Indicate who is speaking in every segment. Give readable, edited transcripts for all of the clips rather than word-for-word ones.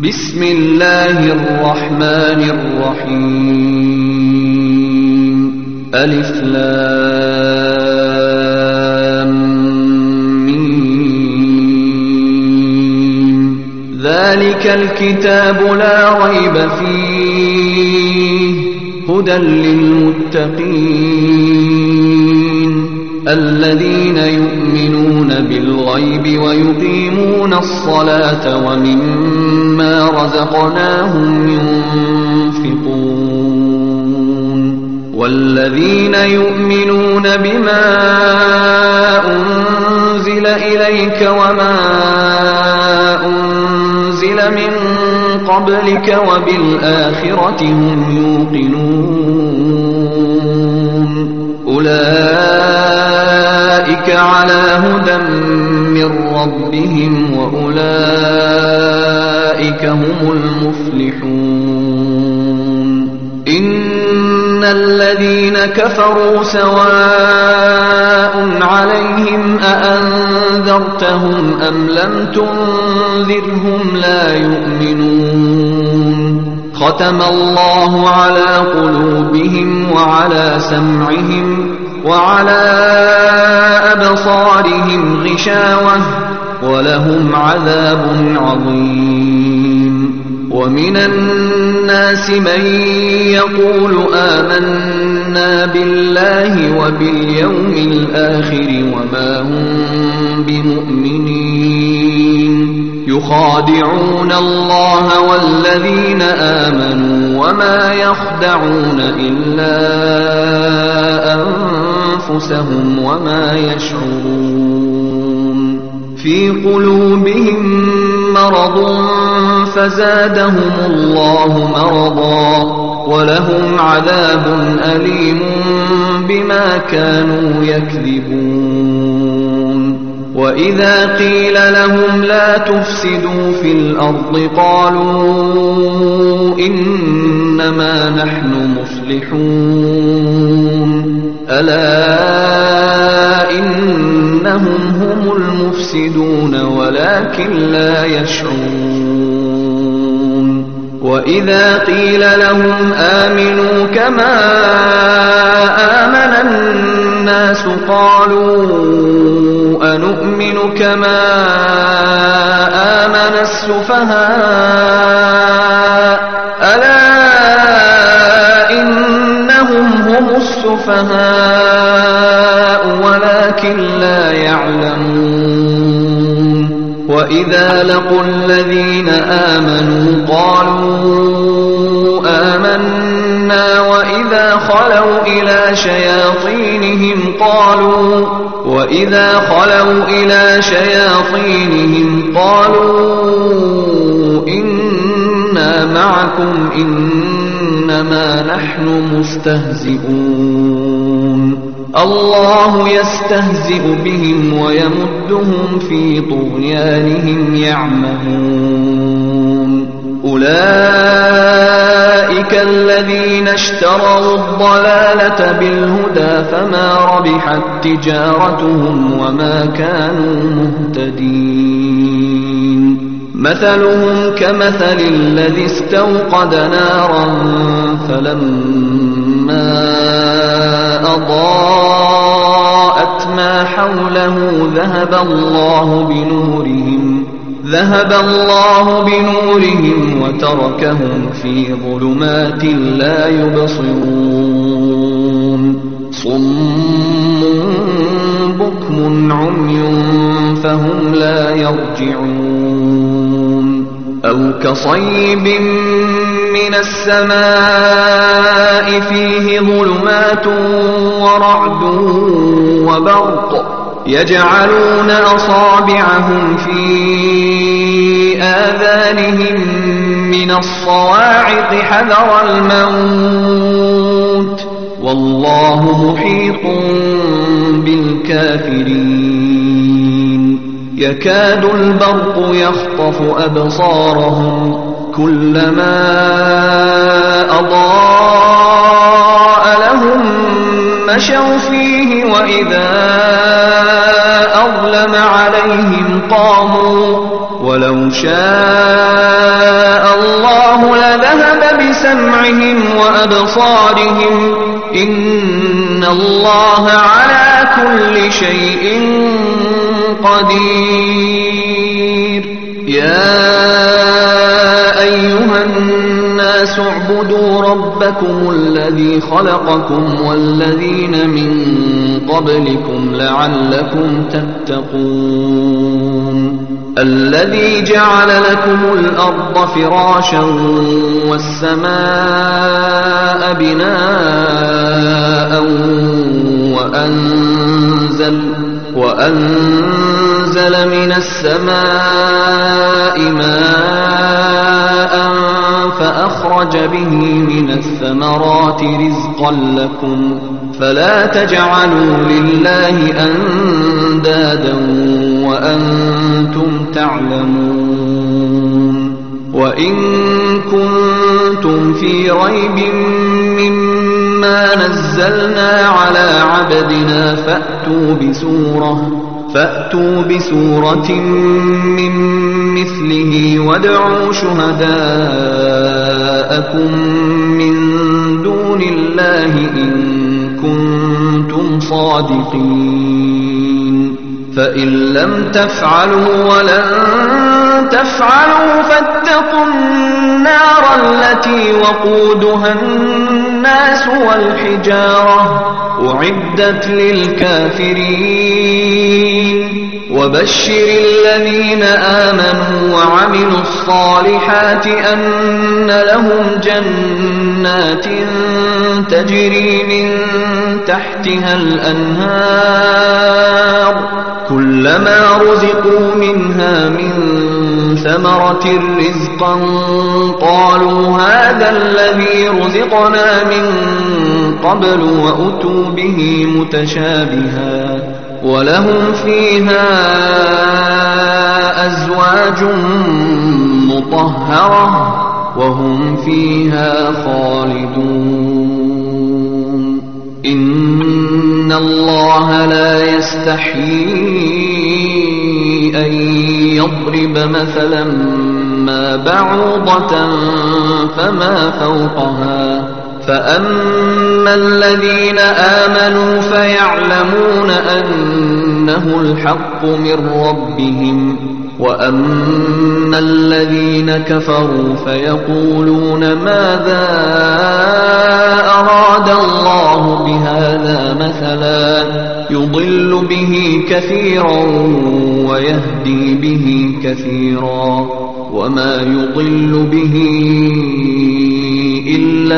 Speaker 1: بسم الله الرحمن الرحيم ألف لام ميم ذلك الكتاب لا ريب فيه هدى للمتقين الذين يؤمنون بالغيب ويقيمون الصلاة ومما رزقناهم ينفقون والذين يؤمنون بما أنزل إليك وما أنزل من قبلك وبالآخرة هم يوقنون أولئك على هدى من ربهم وأولئك هم المفلحون إن الذين كفروا سواء عليهم أأنذرتهم أم لم تنذرهم لا يؤمنون ختم الله على قلوبهم وعلى سمعهم وعلى أبصارهم غشاوة ولهم عذاب عظيم ومن الناس من يقول آمنا بالله وباليوم الآخر وما هم بمؤمنين يخادعون الله والذين آمنوا وما يخدعون إلا أنفسهم وما يشعرون في قلوبهم مرض فزادهم الله مرضا ولهم عذاب أليم بما كانوا يكذبون وإذا قيل لهم لا تفسدوا في الأرض قالوا إنما نحن مصلحون ألا إنهم هم المفسدون ولكن لا يشعرون وإذا قيل لهم آمنوا كما آمن الناس قالوا أنؤمن كما آمن السفهاء ألا إنهم هم السفهاء ولكن لا يعلمون وإذا لقوا الذين آمنوا قالوا آمنا وإذا خلوا إلى شياطينهم قالوا إنا معكم إنما نحن مستهزئون الله يستهزئ بهم ويمدهم في طغيانهم يعمهون أولئك الذين اشتروا الضلالة بالهدى فما ربحت تجارتهم وما كانوا مهتدين مثلهم كمثل الذي استوقد نارا فلما أضاءت ما حوله ذهب الله بنورهم وتركهم في ظلمات لا يبصرون صم بكم عمي فهم لا يرجعون أو كصيب من السماء فيه ظلمات ورعد وبرق يجعلون أصابعهم في آذانهم من الصواعق حذر الموت والله محيط بالكافرين يكاد البرق يخطف أبصارهم كلما أضاء لهم مشوا فيه وإذا أظلم عليهم قاموا ولو شاء أبصارهم إن الله على كل شيء قدير. يا أيها الناس اعبدوا ربكم الذي خلقكم والذين من قبلكم لعلكم تتقون. الذي جعل لكم الأرض فراشا والسماء بناء وأنزل من السماء ماء فأخرج به من الثمرات رزقا لكم فلا تجعلوا لله أندادا وأنتم تعلمون. وإن كنتم في ريب مما نزلنا على عبدنا فأتوا بسورة من مثله وادعوا شهداءكم من دون الله إن كنتم صادقين. فإن لم تفعلوا ولن تفعلوا فاتقوا النار التي وقودها الناس والحجارة أعدت للكافرين. وبشر الذين آمنوا وعملوا الصالحات أن لهم جنات تجري من تحتها الأنهار كلما رزقوا منها من ثمرة رزقا قالوا هذا الذي رزقنا من قبل وأتوا به متشابها ولهم فيها أزواج مطهرة وهم فيها خالدون. إن الله لا يستحيي أن يضرب مثلا ما بعوضة فما فوقها فأما الذين آمنوا فيعلمون أنه الحق من ربهم وأما الذين كفروا فيقولون ماذا أراد الله بهذا مثلا يضل به كثيرا ويهدي به كثيرا وما يضل به إلا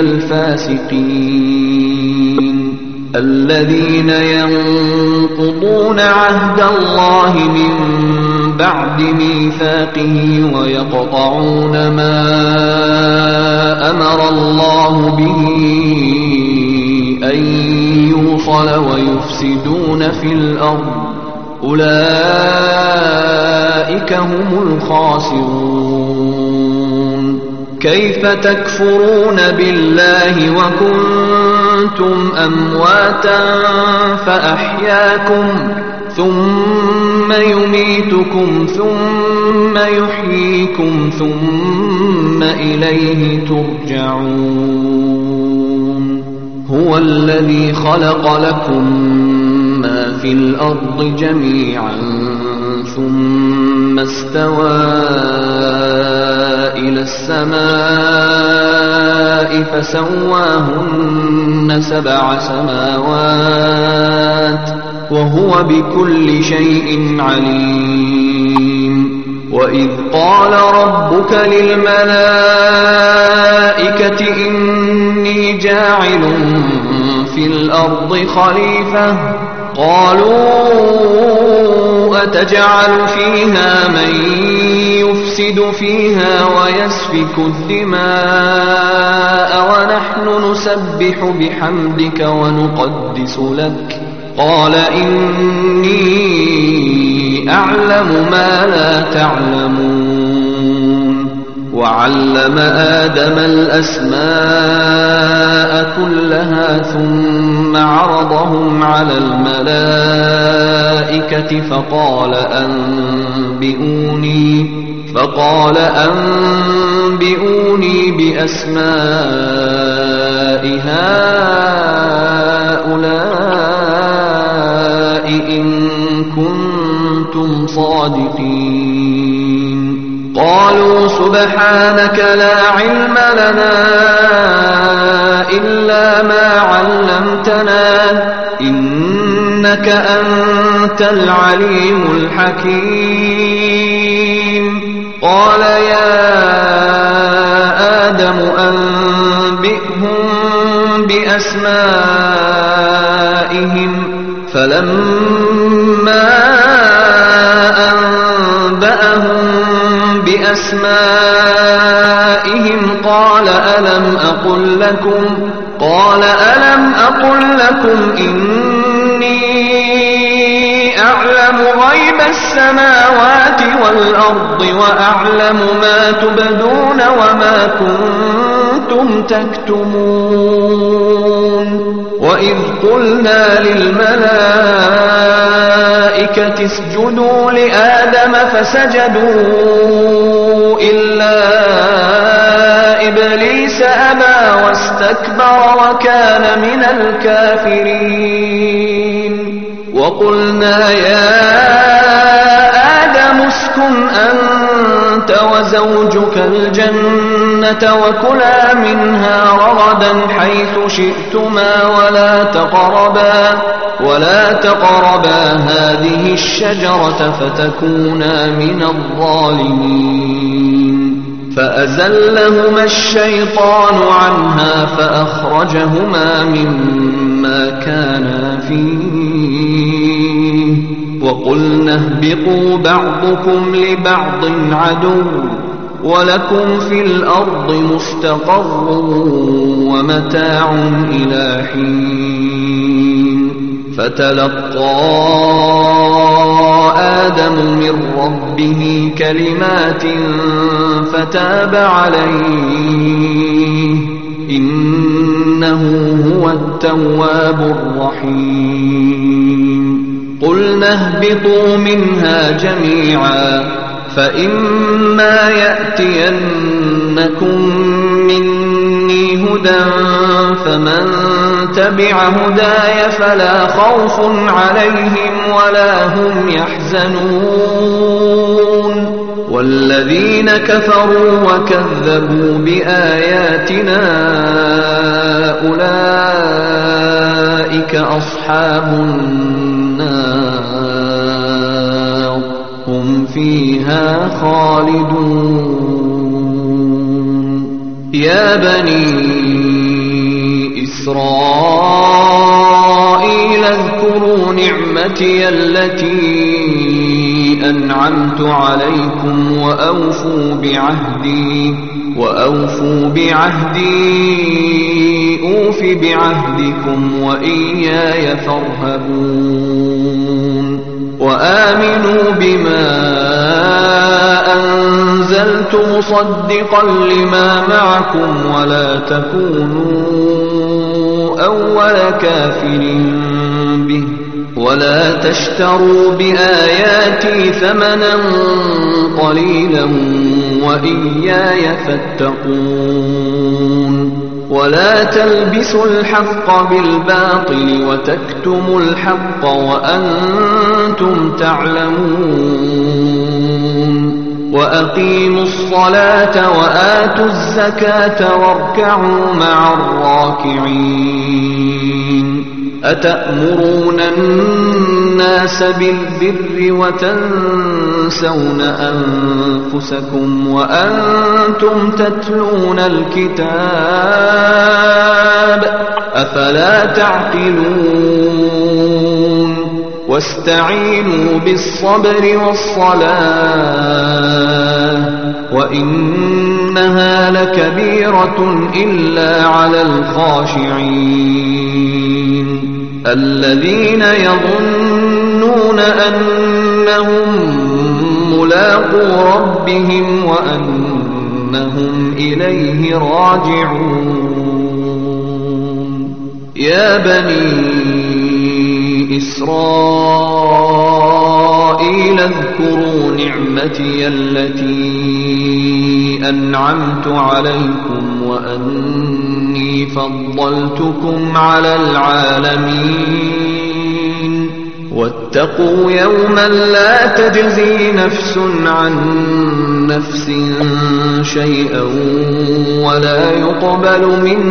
Speaker 1: الفاسقين الذين ينقضون عهد الله من بعد ميثاقه ويقطعون ما أمر الله به أن يوصل ويفسدون في الأرض أولئك هم الخاسرون. كيف تكفرون بالله وكنتم أمواتا فأحياكم ثم يميتكم ثم يحييكم ثم إليه ترجعون. هو الذي خلق لكم ما في الأرض جميعا ثم استوى إلى السماء فسواهن 7 سماوات وهو بكل شيء عليم. وإذ قال ربك للملائكة إني جاعل في الأرض خليفة قالوا أتجعل فيها من يفسد فيها ويسفك الدماء ونحن نسبح بحمدك ونقدس لك قال إني أعلم ما لا تعلمون. وعلم آدم الأسماء كلها ثم عرضهم على الملائكة فقال أنبئوني بأسماء هؤلاء إن كنتم صادقين قالوا سبحانك لا علم لنا إلا ما علمتنا إنك أنت العليم الحكيم قال يا آدم أنبئهم بأسمائهم فلما أنبأهم بأسمائهم قال ألم أقل لكم إني أعلم غيب السماوات والأرض وأعلم ما تبدون وما كنتم تكتمون وإذ قلنا للملائكة اسجدوا لآدم فسجدوا إلا إبليس أبى واستكبر وكان من الكافرين وقلنا يا آدم اسكن أنت وزوجك الجنة وكلا منها رغدا حيث شئتما ولا تقربا هذه الشجرة فتكونا من الظالمين فأزلهما الشيطان عنها فأخرجهما مما كانا فيه وقلنا اهبطوا بعضكم لبعض عدو ولكم في الأرض مستقر ومتاع إلى حين فتلقى آدم من ربه كلمات فتاب عليه إنه هو التواب الرحيم قلنا اهبطوا منها جميعا فإما يأتينكم مني هدى فمن تبع هداي فلا خوف عليهم ولا هم يحزنون والذين كفروا وكذبوا بآياتنا أولئك أصحاب النار هم فيها خالدون يا بني إسرائيل اذكروا نعمتي التي أنعمت عليكم وأوفوا بعهدي أوف بعهدكم وإياي فارهبون وآمنوا بما أنزلت مصدقا لما معكم ولا تكونوا أول كافر به ولا تشتروا بآياتي ثمنا قليلا وإياي فاتقون ولا تلبسوا الحق بالباطل وتكتموا الحق وأنتم تعلمون وأقيموا الصلاة وآتوا الزكاة واركعوا مع الراكعين أتأمرون الناس بالبر وتنسون أنفسكم وأنتم تتلون الكتاب أفلا تعقلون واستعينوا بالصبر والصلاة وإنها لكبيرة إلا على الخاشعين الذين يظنون أنهم ملاقو ربهم وأنهم إليه راجعون يا بني إسرائيل اذكروا نعمتي التي أنعمت عليكم وأني فضلتكم على العالمين واتقوا يوما لا تجزي نفس عن نفس شيئا ولا يقبل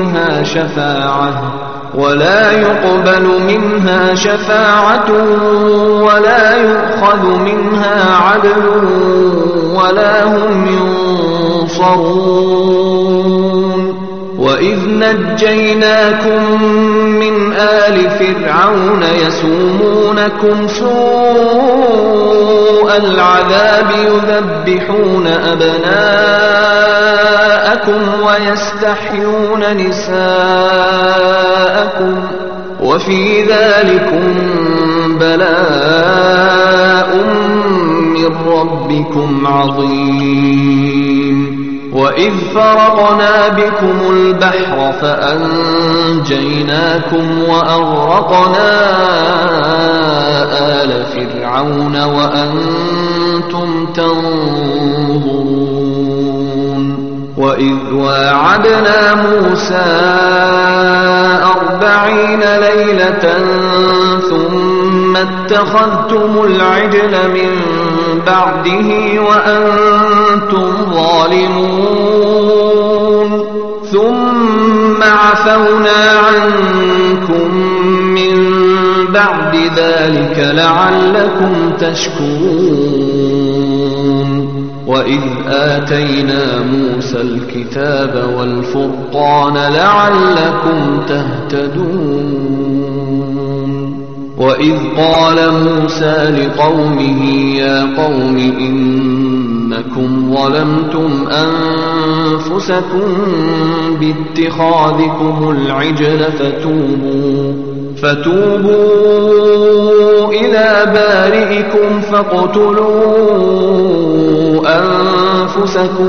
Speaker 1: منها شفاعة ولا يؤخذ منها عدل ولا هم ينصرون وإذ نجيناكم من آل فرعون يسومونكم سوء العذاب يذبحون أبناءكم ويستحيون نساءكم وفي ذلكم بلاء من ربكم عظيم وإذ فرقنا بكم البحر فأنجيناكم وأغرقنا آل فرعون وأنتم تنظرون وإذ واعدنا موسى 40 ليلة ثم اتخذتم العجل من بعده وأنتم ظالمون ثم عفونا عنكم من بعد ذلك لعلكم تشكرون وإذ آتينا موسى الكتاب والفرقان لعلكم تهتدون وإذ قال موسى لقومه يا قوم إنكم ظلمتم أنفسكم باتخاذكم العجل فتوبوا إلى بارئكم فاقتلوا أنفسكم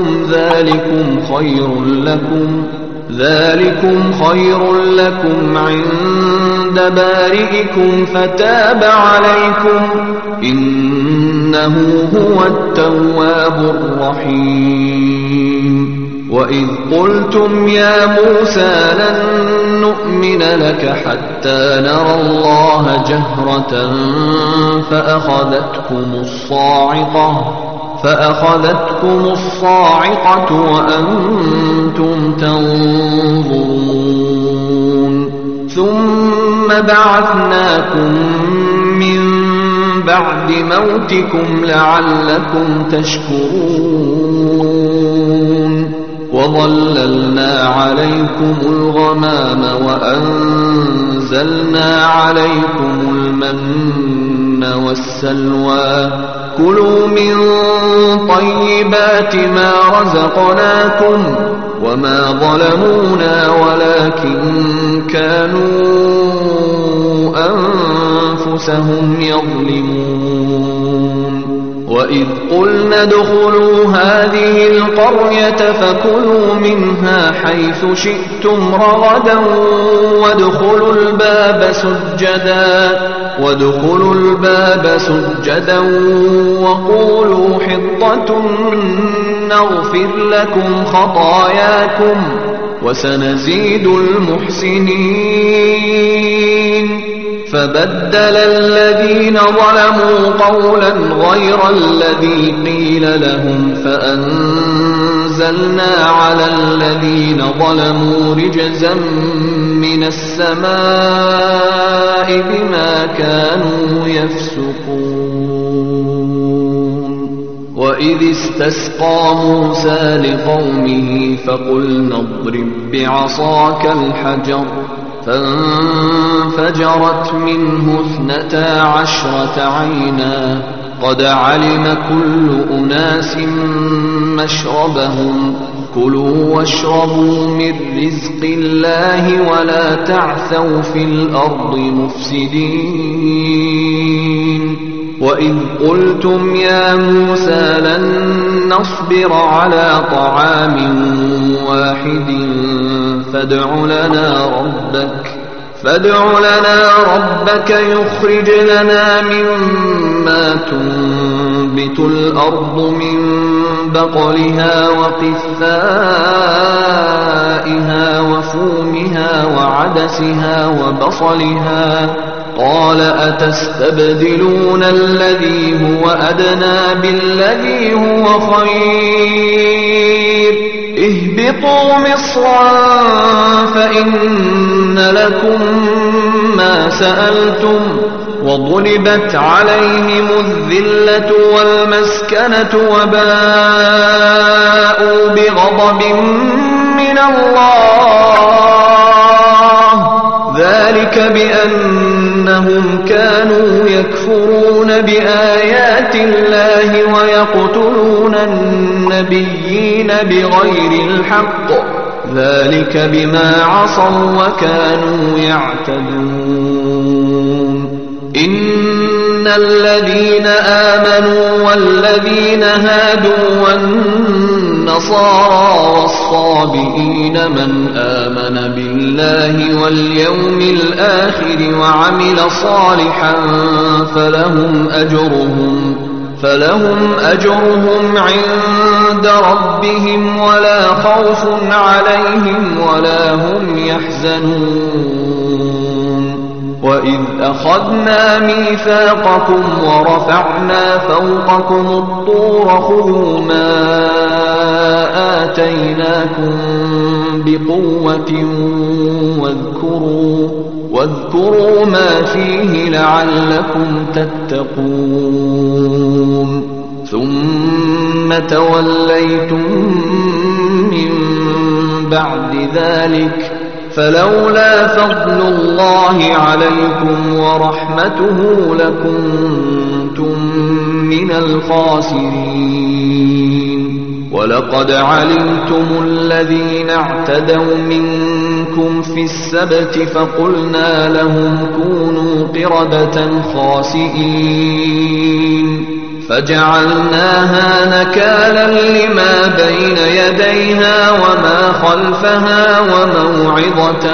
Speaker 1: ذلكم خير لكم عند بارئكم فتاب عليكم إنه هو التواب الرحيم وإذ قلتم يا موسى لن نؤمن لك حتى نرى الله جهرة فأخذتكم الصاعقة وأنتم تنظرون ثم بعثناكم من بعد موتكم لعلكم تشكرون وظللنا عليكم الغمام وأنزلنا عليكم المن والسلوى كلوا من طيبات ما رزقناكم وما ظلمونا ولكن كانوا أنفسهم يظلمون وإذ قلنا ادخلوا هذه القرية فكلوا منها حيث شئتم رغدا وادخلوا الباب سجدا وقولوا حطة نغفر لكم خطاياكم وسنزيد المحسنين فبدل الذين ظلموا قولا غير الذي قيل لهم فأنزلنا على الذين ظلموا رجزا من السماء بما كانوا يفسقون وإذ استسقى موسى لقومه فقلنا اضرب بعصاك الحجر فانفجرت منه 12 عينا قد علم كل أناس مشربهم كلوا واشربوا من رزق الله ولا تعثوا في الأرض مفسدين وإذ قلتم يا موسى لن نصبر على طعام واحد فادع لنا ربك يخرج لنا مما تنبت الأرض من بقلها وقثائها وفومها وعدسها وبصلها قال أتستبدلون الذي هو أدنى بالذي هو خير اهبطوا مصرا فإن لكم ما سألتم وضربت عليهم الذلة والمسكنة وباءوا بغضب من الله ذلك بأنهم كانوا يكفرون بآيات الله ويقتلون النبيين بغير الحق ذلك بما عصوا وكانوا يعتدون إن الذين آمنوا والذين هادوا والنصارى والصابئين من آمن بالله واليوم الآخر وعمل صالحا فلهم أجرهم عند ربهم ولا خوف عليهم ولا هم يحزنون وإذ أخذنا ميثاقكم ورفعنا فوقكم الطور خذوا ما آتيناكم بقوة واذكروا ما فيه لعلكم تتقون ثم توليتم من بعد ذلك فلولا فضل الله عليكم ورحمته لكنتم من الخاسرين ولقد علمتم الذين اعتدوا منكم في السبت فقلنا لهم كونوا قردة خاسئين فجعلناها نكالا لما بين يديها وما خلفها وموعظة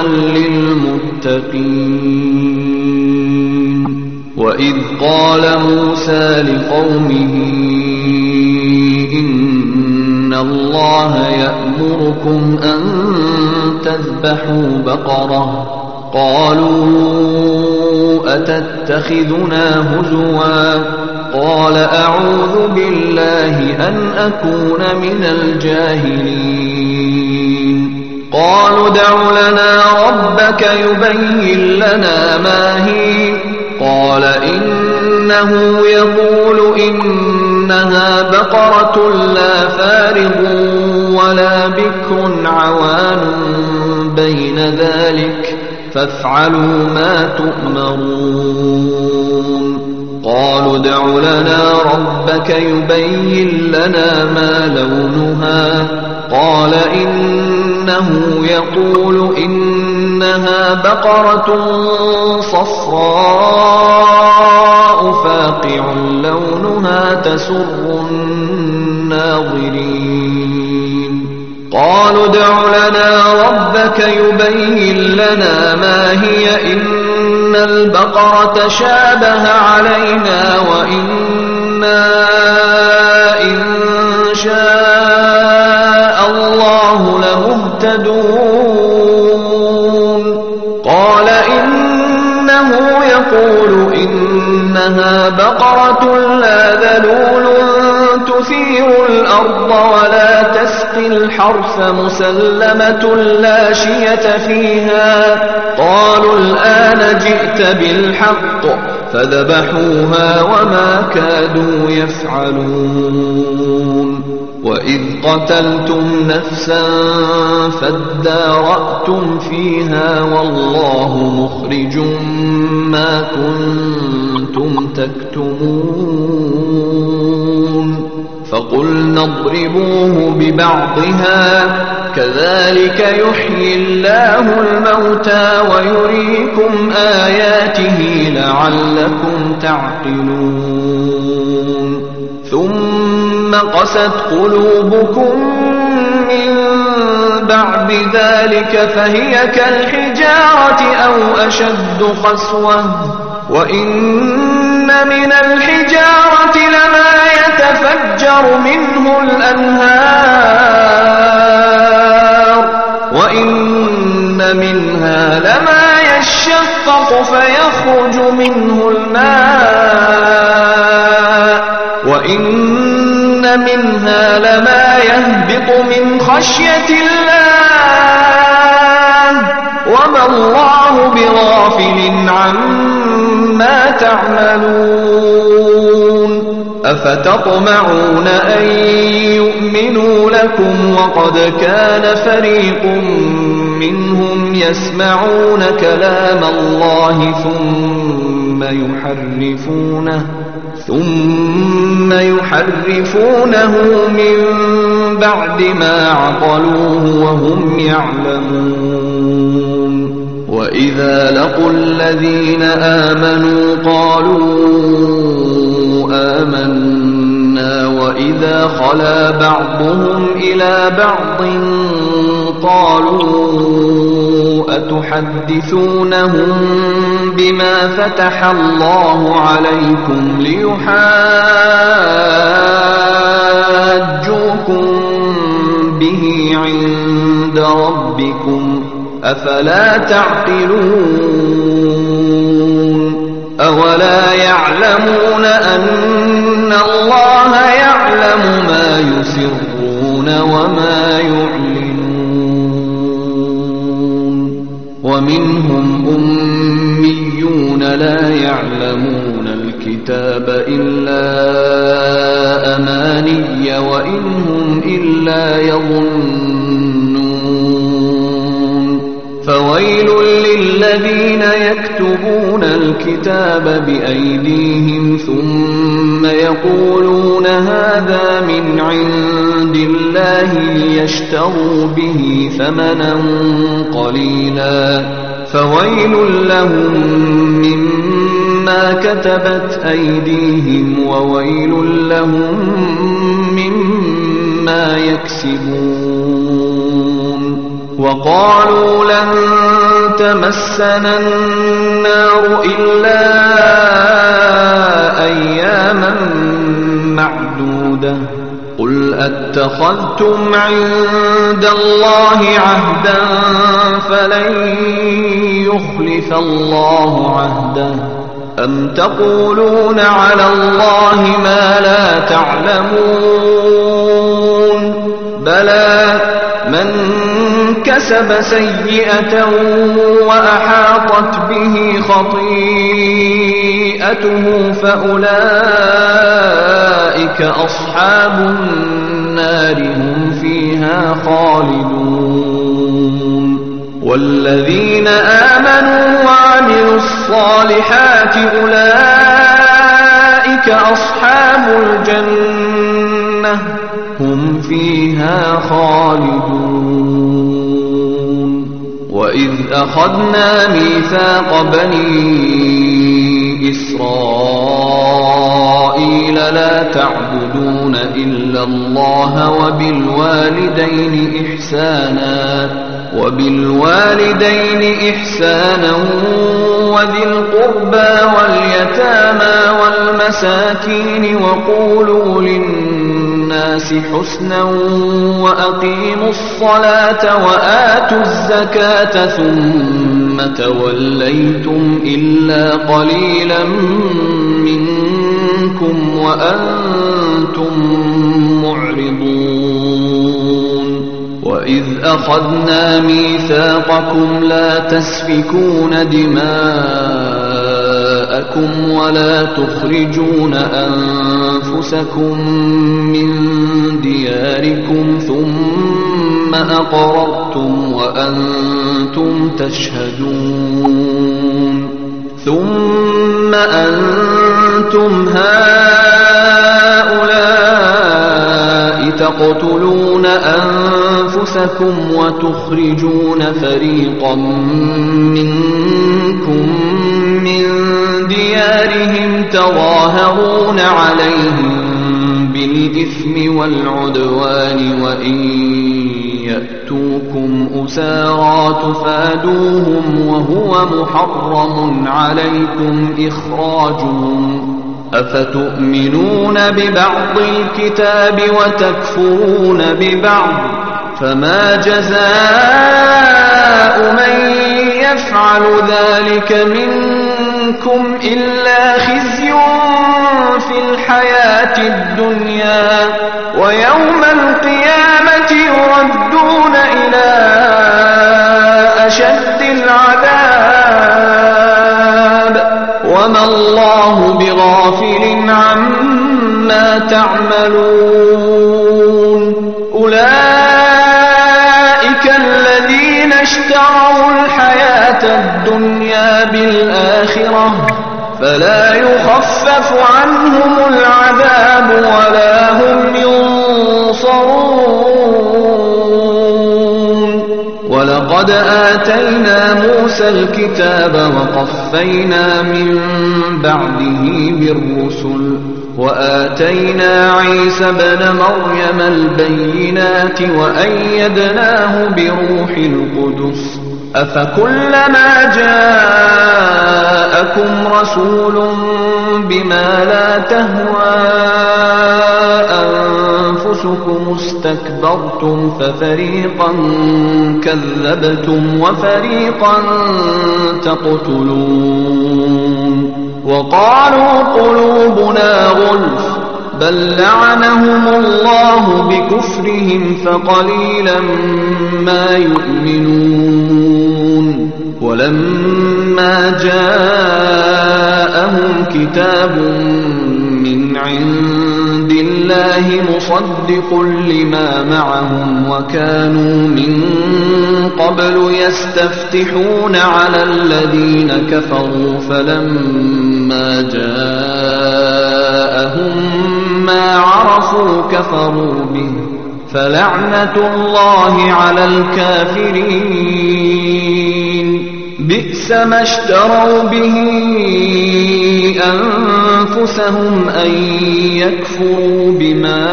Speaker 1: للمتقين وإذ قال موسى لقومه إن الله يأمركم أن تذبحوا بقرة قالوا أتتخذنا هزوا قال أعوذ بالله أن أكون من الجاهلين قالوا ادع لنا ربك يبين لنا ما هي قال إنه يقول إنها بقرة لا فارغ ولا بكر عوان بين ذلك فافعلوا ما تؤمرون قالوا ادع لنا ربك يبين لنا ما لونها قال إنه يقول إنها بقرة صفراء فاقع لونها تسر الناظرين قالوا ادع لنا ربك يبين لنا ما هي إن البقرة شابه علينا وإنا إن شاء الله لمهتدون قال إنه يقول إنها بقرة لا ذلول تثير الأرض ولا تسقي الحرث مسلمة لا شية فيها قالوا الآن جئت بالحق فذبحوها وما كادوا يفعلون وإذ قتلتم نفسا فادارأتم فيها والله مخرج ما كنتم تكتمون فقلنا اضربوه ببعضها كذلك يحيي الله الموتى ويريكم آياته لعلكم تعقلون ثم قست قلوبكم من بعد ذلك فهي كالحجارة أو أشد قسوة وإن من الحجارة لما يتفجر منه الأنهار وإن منها لما يشقق فيخرج منه الماء وإن منها لما يهبط من خشية الله وما الله بغافل عما تعملون أفتطمعون أن يؤمنوا لكم وقد كان فريق منهم يسمعون كلام الله ثم يحرفونه من بعد ما عقلوه وهم يعلمون وإذا لقوا الذين آمنوا قالوا آمنا وإذا خلا بعضهم إلى بعض قالوا أتحدثونهم بما فتح الله عليكم ليحاجوكم به عند ربكم أفلا تعقلون أولا يعلمون أن الله يعلم ما يسرون وما يعلنون ومنهم أميون لا يعلمون الكتاب إلا أماني وإن هم إلا يظنون فويل للذين يكتبون الكتاب بأيديهم ثم يقولون هذا من عند الله ليشتروا به ثمنا قليلا فويل لهم مما كتبت أيديهم وويل لهم مما يكسبون وقالوا لن تمسنا النار إلا أياما معدودة قل أتخذتم عند الله عهدا فلن يخلف الله عهده أم تقولون على الله ما لا تعلمون بلى من كسب سيئة وأحاطت به خطيئته فأولئك أصحاب النار هم فيها خالدون والذين آمنوا وعملوا الصالحات أولئك أصحاب الجنة هم فيها خالدون وإذ أخذنا ميثاق بني إسرائيل لا تعبدون إلا الله وبالوالدين إحسانا وذي القربى واليتامى والمساكين وقولوا للناس حسنا وأقيموا الصلاة وآتوا الزكاة ثم توليتم إلا قليلا منكم وأنتم معرضون وإذ أخذنا ميثاقكم لا تسفكون دماءكم ولا تخرجون أنفسكم من دياركم ثم أقررتم وأنتم تشهدون ثم أنتم هؤلاء تقتلون أنفسكم وتخرجون فريقا منكم من ديارهم تظاهرون عليهم بالإثم والعدوان وإن يأتوكم أسارى تفادوهم وهو محرم عليكم إخراجهم أفتؤمنون ببعض الكتاب وتكفرون ببعض فما جزاء من يفعل ذلك منكم إلا خزي في الحياة الدنيا ويوم القيامة يردون إلى أشد العذاب وما الله بغافل عما تعملون أولئك الذين اشتروا الحياة الدنيا بالآخرة فلا يخفف عنهم العذاب ولا هم ينصرون ولقد آتينا موسى الكتاب وقفينا من بعده بالرسل وآتينا عيسى ابن مريم البينات وأيدناه بروح القدس أفكلما جاءكم رسول بما لا تهوى أنفسكم استكبرتم ففريقا كذبتم وفريقا تقتلون وقالوا قلوبنا غلف بل لعنهم الله بكفرهم فقليلا ما يؤمنون ولما جاءهم كتاب من عند الله مصدق لما معهم وكانوا من قبل يستفتحون على الذين كفروا فلما جاءهم ما عرفوا كفروا به فلعنة الله على الكافرين بئس ما اشتروا به أنفسهم أن يكفروا بما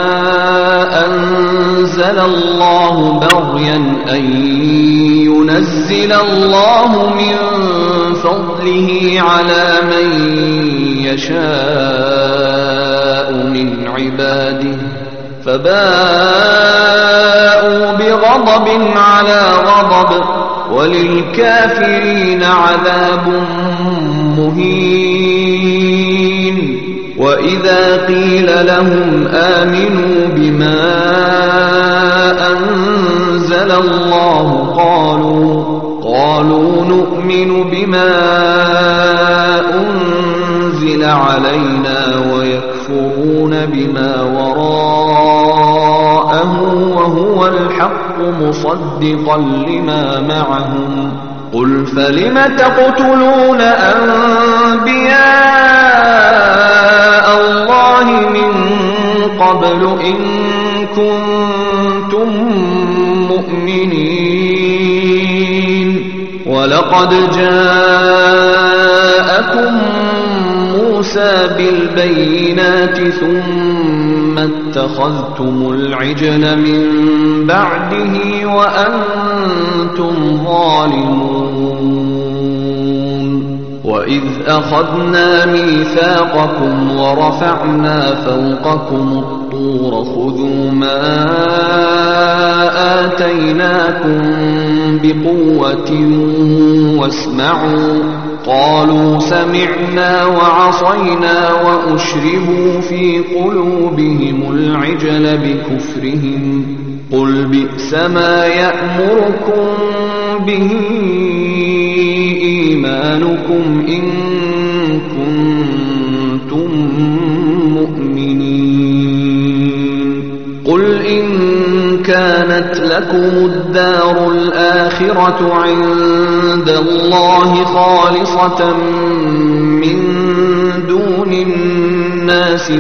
Speaker 1: أنزل الله بغيا أن ينزل الله من فضله على من يشاء من عباده فباءوا بغضب على غضب وللكافرين عذاب مهين وإذا قيل لهم آمنوا بما أنزل الله قالوا نؤمن بما أنزل علينا ويكفرون بما وراءه وهو الحق مصدقا لما معهم قل فلم تقتلون أنبياء الله من قبل إن كنتم مؤمنين ولقد جاءكم موسى بالبينات ثم اتخذتم العجل من بعده وأنتم ظالمون وإذ أخذنا ميثاقكم ورفعنا فوقكم الطور خذوا ما آتيناكم بقوة واسمعوا قالوا سمعنا وعصينا وأشربوا في قلوبهم العجل بكفرهم قل بئس ما يأمركم به إيمانكم إن كنتم مؤمنين قل إن كانت لكم الدار الآخرة عند الله خالصة من دون الناس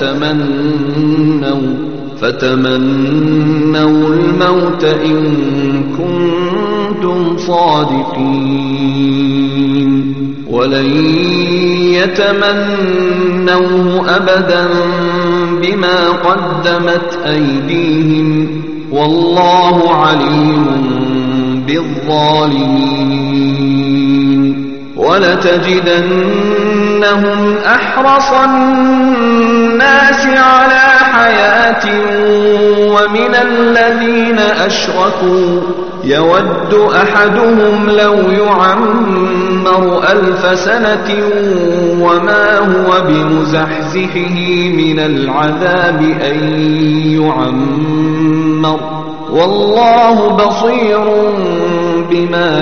Speaker 1: فتمنوا الموت إن كنتم صادقين ولن يتمنوه أبدا بما قدمت أيديهم والله عليم بالظالمين. ولتجدنهم أحرص الناس على حياة ومن الذين أشركوا يود أحدهم لو يعمر 1000 سنة وما هو بمزحزحه من العذاب أن يعمر والله بصير بما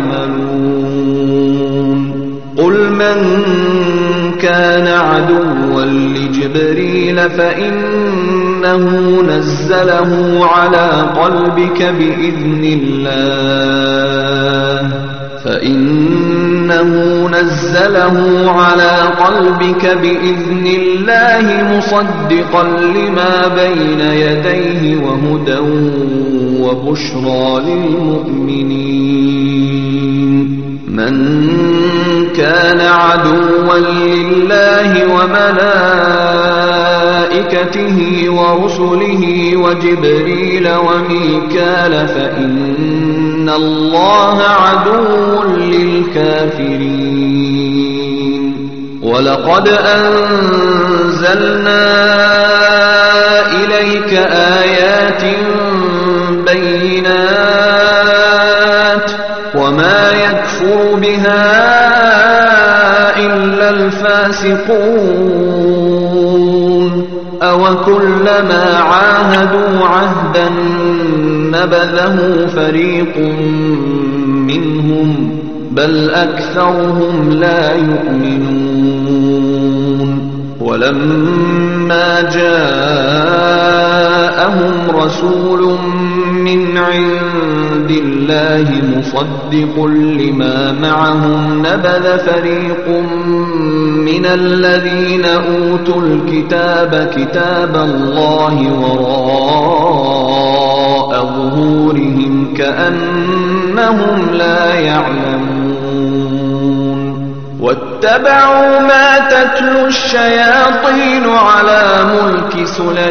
Speaker 1: يعملون. قل من كان عدوا لجبريل فإنه نزله على قلبك بإذن الله مصدقا لما بين يديه وهدى وبشرى للمؤمنين. من كان عدوا لله وملائكته ورسله وجبريل وميكال فإن الله عدو للكافرين. ولقد أنزلنا إليك آيات بينات وما يكفر بها إلا الفاسقون. أوكلما عاهدوا عهدا نبذه فريق منهم بل أكثرهم لا يؤمنون. ولما جاءهم رسول من عند الله مصدق لما معهم نبذ فريق من الذين أوتوا الكتاب كتاب الله وراء ظهورهم كأنهم لا يعلمون. واتبعوا ما تتلو الشياطين على ملك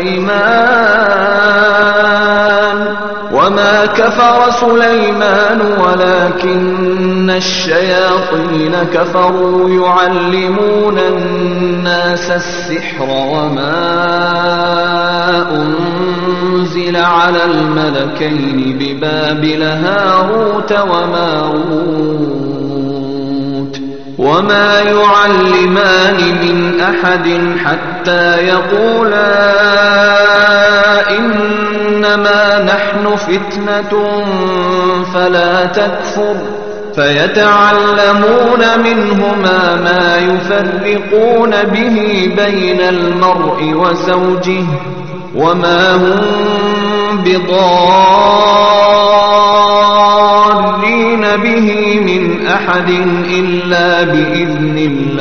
Speaker 1: سليمان وما كفر سليمان ولكن الشياطين كفروا يعلمون الناس السحر وما أنزل على الملكين ببابل هاروت وماروت وما يعلمان من أحد حتى يقولا إنما نحن فتنة فلا تكفر فيتعلمون منهما ما يفرقون به بين المرء وزوجه وما هم بضارين به من أحد إلا بإذن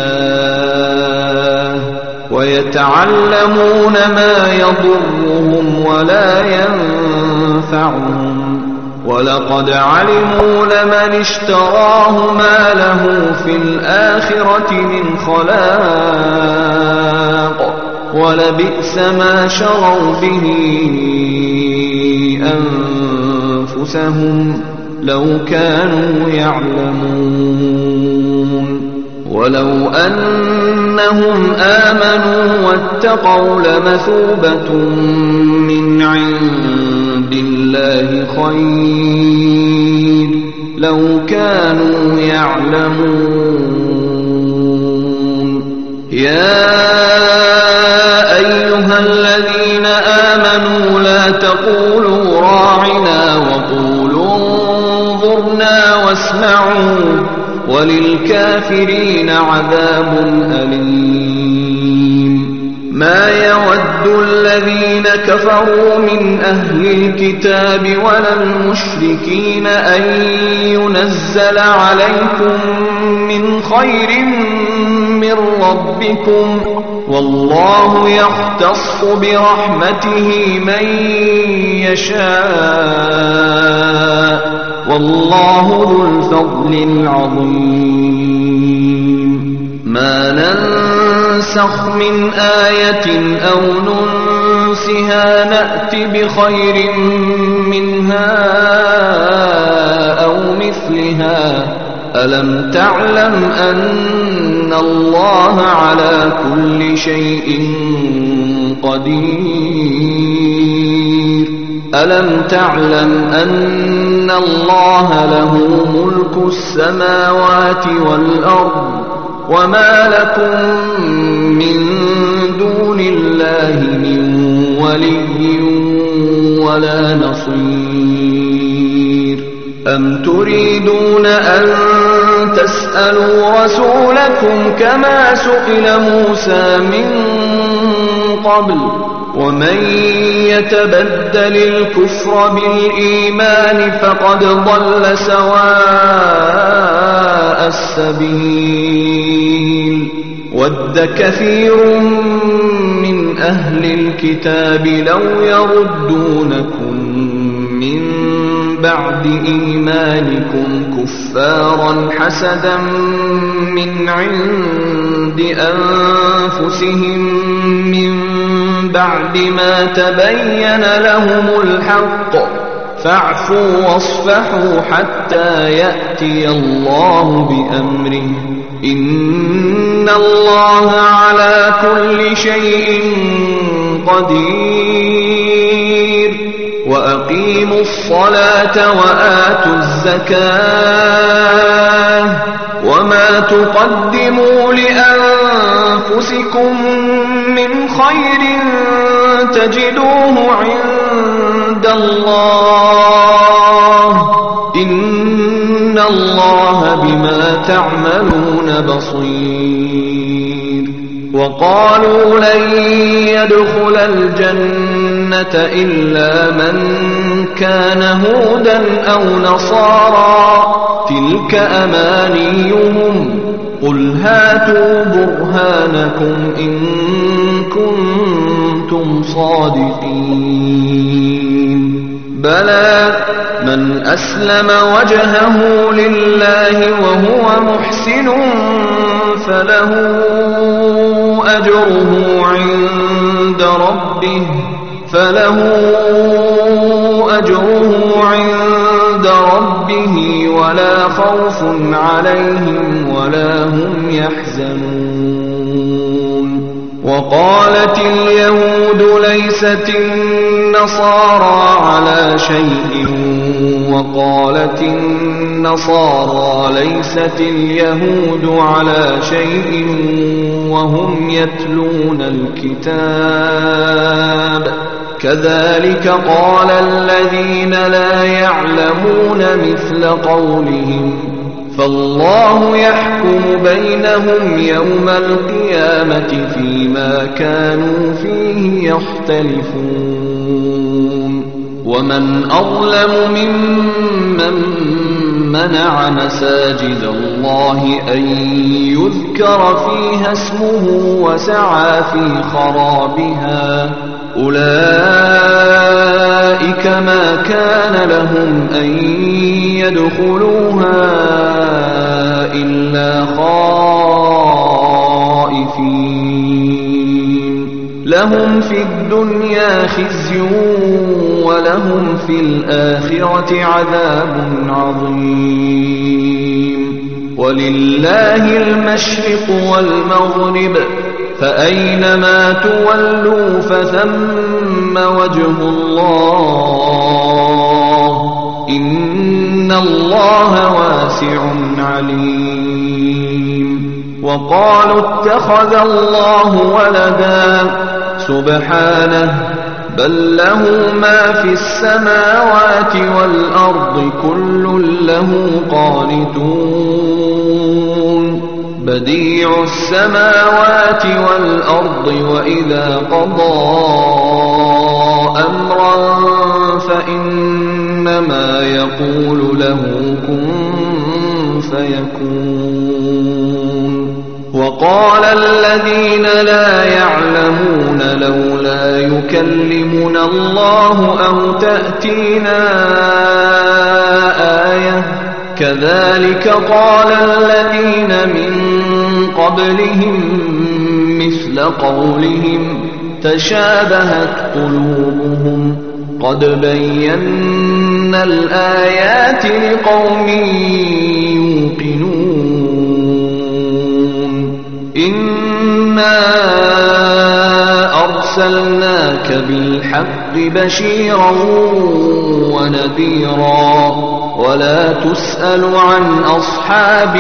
Speaker 1: الله ويتعلمون ما يضرهم ولا ينفعهم ولقد علموا لمن اشتراه ما له في الآخرة من خلاق ولبئس ما شروا به أنفسهم لو كانوا يعلمون. ولو أنهم آمنوا واتقوا لمثوبة من عند الله خير لو كانوا يعلمون. يا أيها الذين آمنوا لا تقولوا راعنا وقولوا انظرنا واسمعوا وللكافرين عذاب أليم. ما يود الذين كفروا من أهل الكتاب ولا المشركين أن ينزل عليكم من خير من ربكم والله يختص برحمته من يشاء والله ذو الفضل العظيم. ما ننسخ من آية أو ننسها أنفسها نأت بخير منها أو مثلها ألم تعلم أن الله على كل شيء قدير ألم تعلم أن الله له ملك السماوات والأرض وما لكم من دون الله من ولي ولا نصير أم تريدون أن تسألوا رسولكم كما سئل موسى من قبل ومن يتبدل الكفر بالإيمان فقد ضل سواء السبيل ود كثير من أهل الكتاب لو يردونكم من بعد إيمانكم كفارا حسدا من عند أنفسهم من بعد ما تبين لهم الحق فاعفوا واصفحوا حتى يأتي الله بأمره إن الله على كل شيء قدير وأقيموا الصلاة وآتوا الزكاة وما تقدموا لأنفسكم من خير تجدوه عند الله إن الله بما تعملون بصير وقالوا لن يدخل الجنة إلا من كان هودا أو نصارى تلك أمانيهم قل هاتوا برهانكم إن كنتم صادقين بلى من أسلم وجهه لله وهو محسن فله أجره عند ربه ولا خوف عليهم ولا هم يحزنون وقالت اليهود ليست النصارى على شيء وقالت النصارى ليست اليهود على شيء وهم يتلون الكتاب كذلك قال الذين لا يعلمون مثل قولهم فالله يحكم بينهم يوم القيامة فيما كانوا فيه يختلفون ومن أظلم ممن منع مساجد الله أن يذكر فيها اسمه وسعى في خرابها أولئك ما كان لهم أن يدخلوها إلا خائفين لهم في الدنيا خزي ولهم في الآخرة عذاب عظيم ولله المشرق والمغرب فأينما تولوا فثم وجه الله إن الله واسع عليم وقالوا اتخذ الله ولدا سبحانه بل له ما في السماوات والأرض كل له قانتون بديع السماوات والأرض وإذا قضى أمرا فإنما يقول له كن فيكون وقال الذين لا يعلمون لولا يكلمنا الله أو تأتينا آية كذلك قال الذين من قبلهم مثل قولهم تشابهت قلوبهم قد بينا الآيات لقوم يوقنون إنا أرسلناك بالحق بشيرا ونذيرا ولا تسأل عن أصحاب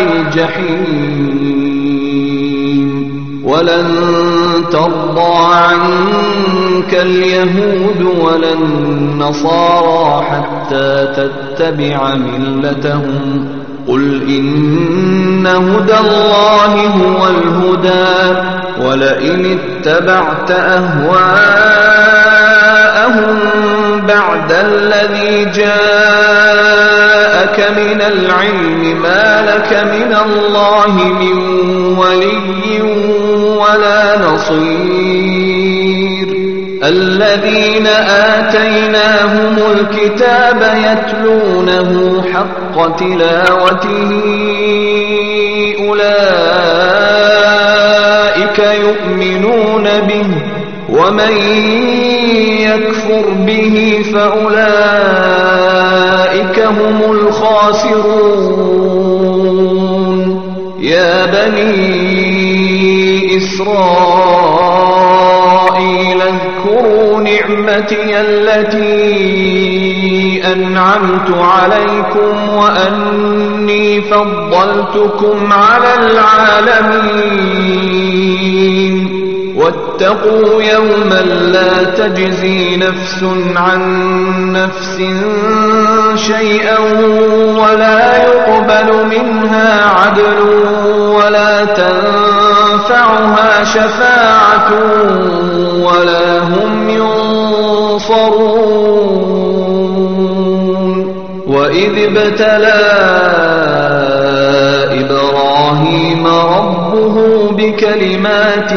Speaker 1: الجحيم ولن ترضى عنك اليهود ولا النصارى حتى تتبع ملتهم قل إن هدى الله هو الهدى ولئن اتبعت أهواءهم بعد الذي جاءك من العلم ما لك من الله من ولي ولا نصير الذين آتيناهم الكتاب يتلونه حق تلاوته أولئك يؤمنون به ومن يكفر به فأولئك هم الخاسرون يا بني إسرائيل اذكروا نعمتي التي أنعمت عليكم وأني فضلتكم على العالمين واتقوا يوما لا تجزي نفس عن نفس شيئا ولا يقبل منها عدل ولا تنفعها شفاعة ولا هم ينصرون وإذ ابتلى إبراهيم ربه بكلمات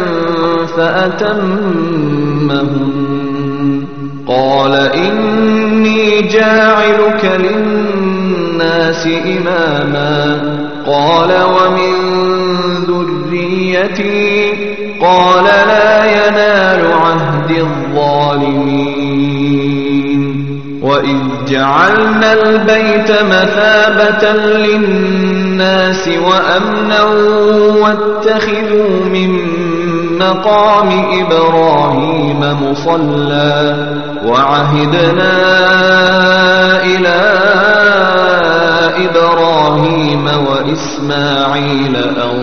Speaker 1: فأتمهن قال إني جاعلك للناس إماما قال ومن ذريتي قال لا ينال عهد الظالمين وإذ جعلنا البيت مثابة للناس وأمنا واتخذوا من مقام إبراهيم مصلى وعهدنا إلى إبراهيم وإسماعيل أن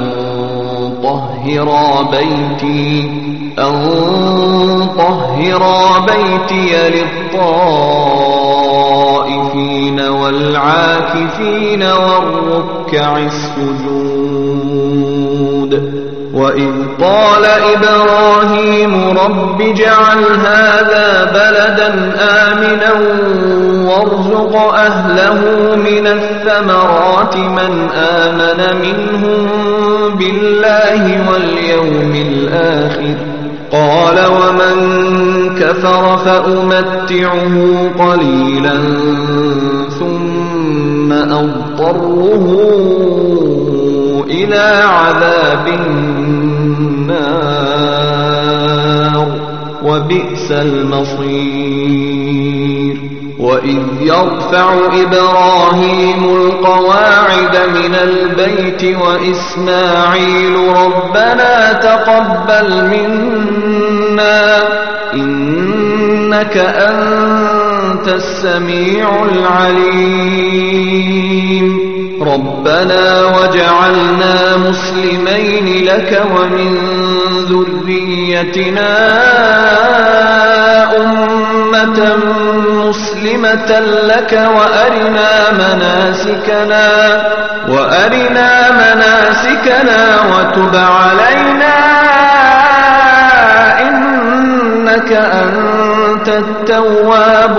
Speaker 1: طهرا بيتي للطائفين والعاكفين والركع السجود وإذ قال إبراهيم رب اجعل هذا بلدا آمنا وارزق أهله من الثمرات من آمن منهم بالله واليوم الآخر قال ومن كفر فأمتعه قليلا ثم أضطره إلى عذاب النار وبئس المصير وإذ يرفع إبراهيم القواعد من البيت وإسماعيل ربنا تقبل منا إنك أنت السميع العليم ربنا وجعلنا مسلمين لك ومن ذريتنا أمة مسلمة لك وأرنا مناسكنا وتب علينا إنك أنت التواب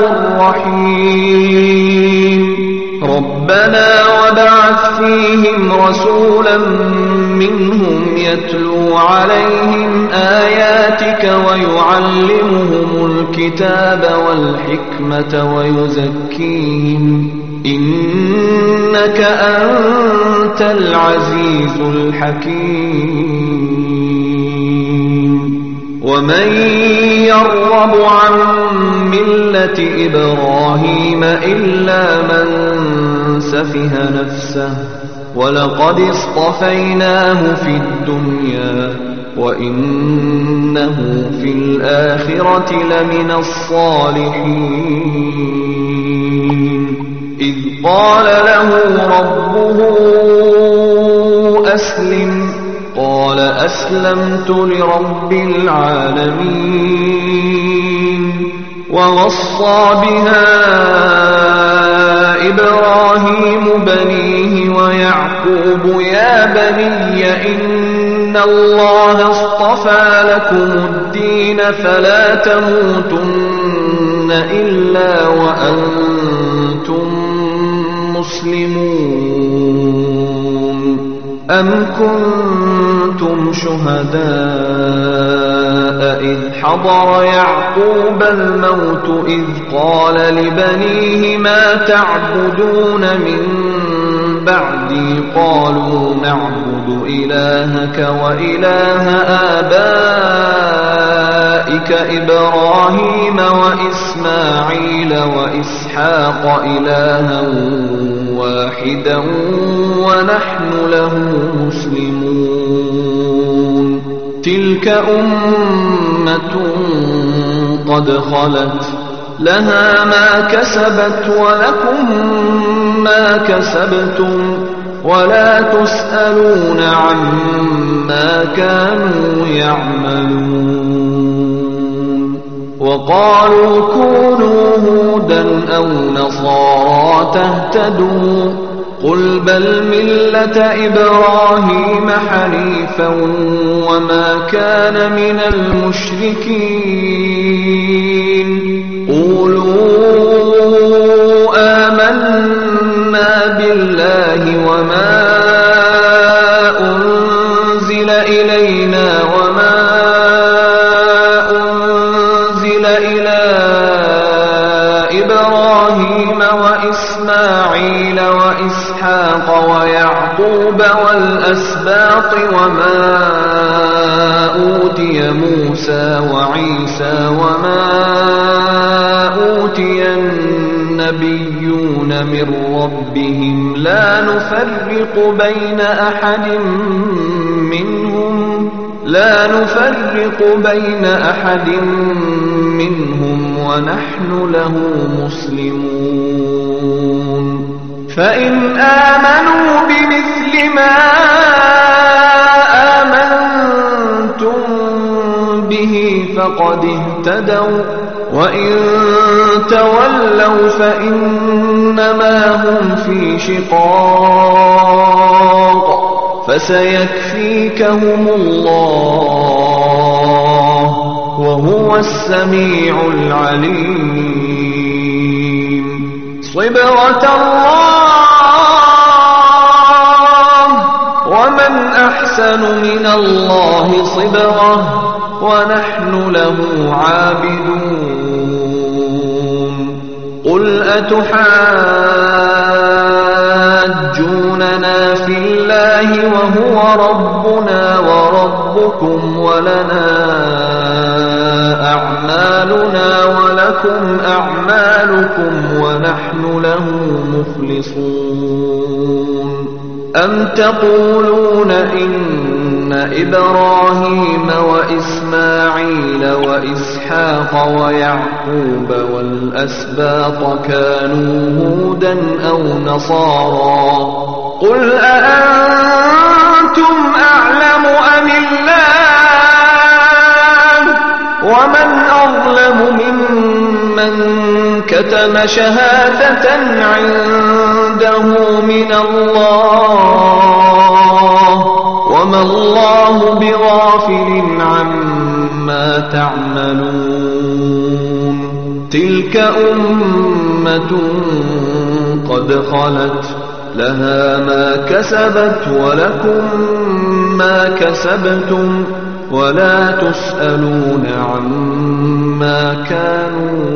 Speaker 1: الرحيم ربنا وابعث فيهم رسولا منهم يتلو عليهم آياتك ويعلمهم الكتاب والحكمة ويزكيهم إنك أنت العزيز الحكيم ومن يرغب عن ملة إبراهيم إلا من سفه نفسه ولقد اصطفيناه في الدنيا وإنه في الآخرة لمن الصالحين إذ قال له ربه أسلم قال أسلمت لرب العالمين ووصى بها إبراهيم بنيه ويعقوب يا بني إن الله اصطفى لكم الدين فلا تموتن إلا وأنتم مسلمون أم كنتم شهداء إذ حضر يعقوب الموت إذ قال لبنيه ما تعبدون من بعدي قالوا نعبد إلهك وإله آبائك إبراهيم وإسماعيل وإسحاق إلها واحدا ونحن له مسلمون تلك أمة قد خلت لها ما كسبت ولكم ما كسبتم ولا تسألون عما كانوا يعملون وقالوا كونوا هودا أو نصارى تهتدوا قل بل ملة إبراهيم حنيفا وما كان من المشركين قولوا آمنا بالله وما أنزل إلينا وما أنزل إلى إبراهيم وإسماعيل وإسحاق ويعقوب والأسباط وما أوتي موسى وعيسى وما أوتي النبيون من ربهم لا نفرق بين أحد منهم ونحن له مسلمون فإن آمنوا بمثل ما آمنتم به فقد اهتدوا وإن تولوا فإنما هم في شقاق فسيكفيكهم الله وهو السميع العليم صبغة الله ومن أحسن من الله صبغة ونحن له عابدون قل أتحاجوننا في الله وهو ربنا وربكم ولنا أعمالنا ولكم أعمالكم ونحن له مخلصون أم تقولون إن إبراهيم وإسماعيل وإسحاق ويعقوب والأسباط كانوا هودا أو نصارى قل أأنتم أعلم أم الله ومن أظلم ممن كتم شهادة عنده من الله وما الله بغافل عما تعملون تلك أمة قد خلت لها ما كسبت ولكم ما كسبتم ولا تسألون عما كانوا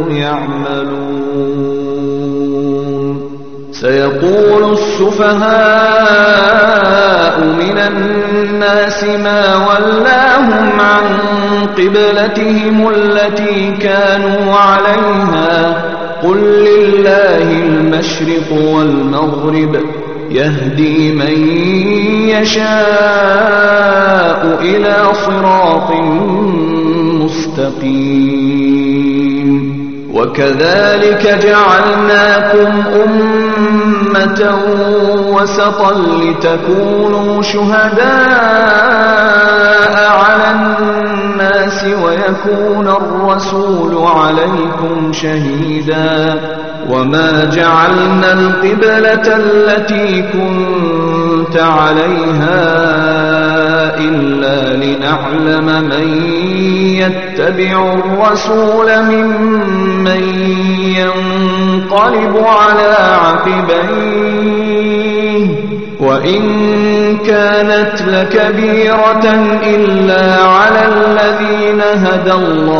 Speaker 1: يعملون سيقول السفهاء من الناس ما ولاهم عن قبلتهم التي كانوا عليها قل لله المشرق والمغرب يهدي من يشاء إلى صراط مستقيم وكذلك جعلناكم أمة وسطا لتكونوا شهداء على الناس ويكون الرسول عليكم شهيدا وما جعلنا القبلة التي كنت عليها إلا لنعلم من يتبع الرسول ممن ينقلب على عقبيه وإن كانت لكبيرة إلا على الذين هدى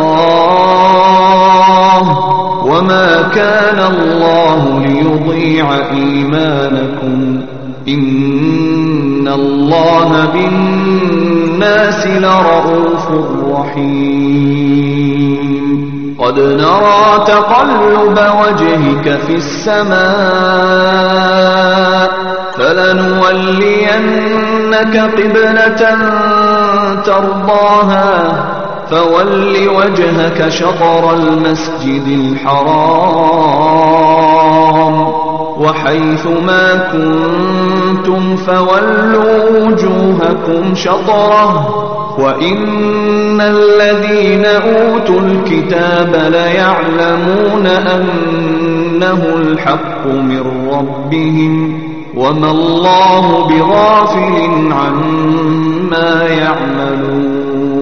Speaker 1: الله وما كان الله ليضيع إيمانكم إن الله بالناس لرءوف رحيم قد نرى تقلب وجهك في السماء فلنولينك قبلة ترضاها فول وجهك شطر المسجد الحرام وحيث ما كنتم فولوا وجوهكم شطره وإن الذين أوتوا الكتاب ليعلمون أنه الحق من ربهم وما الله بغافل عما يعملون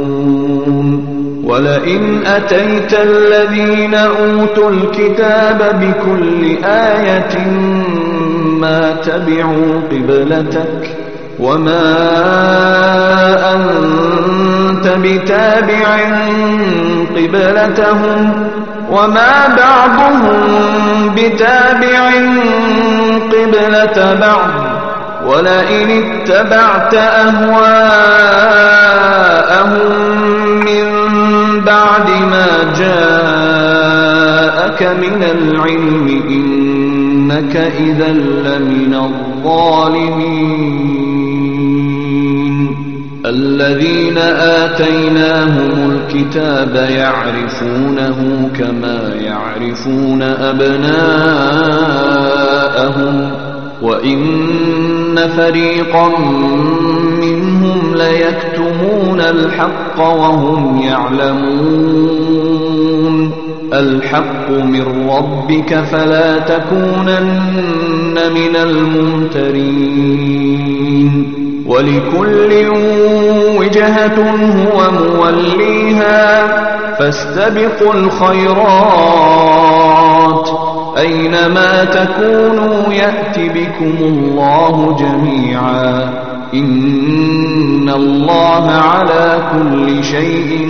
Speaker 1: ولئن أتيت الذين أوتوا الكتاب بكل آية ما تبعوا قبلتك وما أنت بتابع قبلتهم وما بعضهم بتابع قبلة بعض ولئن اتبعت أهواءهم من بعد ما جاءك من العلم إنك إذا لمن الظالمين الذين آتيناهم الكتاب يعرفونه كما يعرفون أبناءهم وإن فريقا منهم ليكتمون الحق وهم يعلمون الحق من ربك فلا تكونن من الممترين ولكل وجهة هو موليها فاستبقوا الخيرات أينما تكونوا يأت بكم الله جميعا إن الله على كل شيء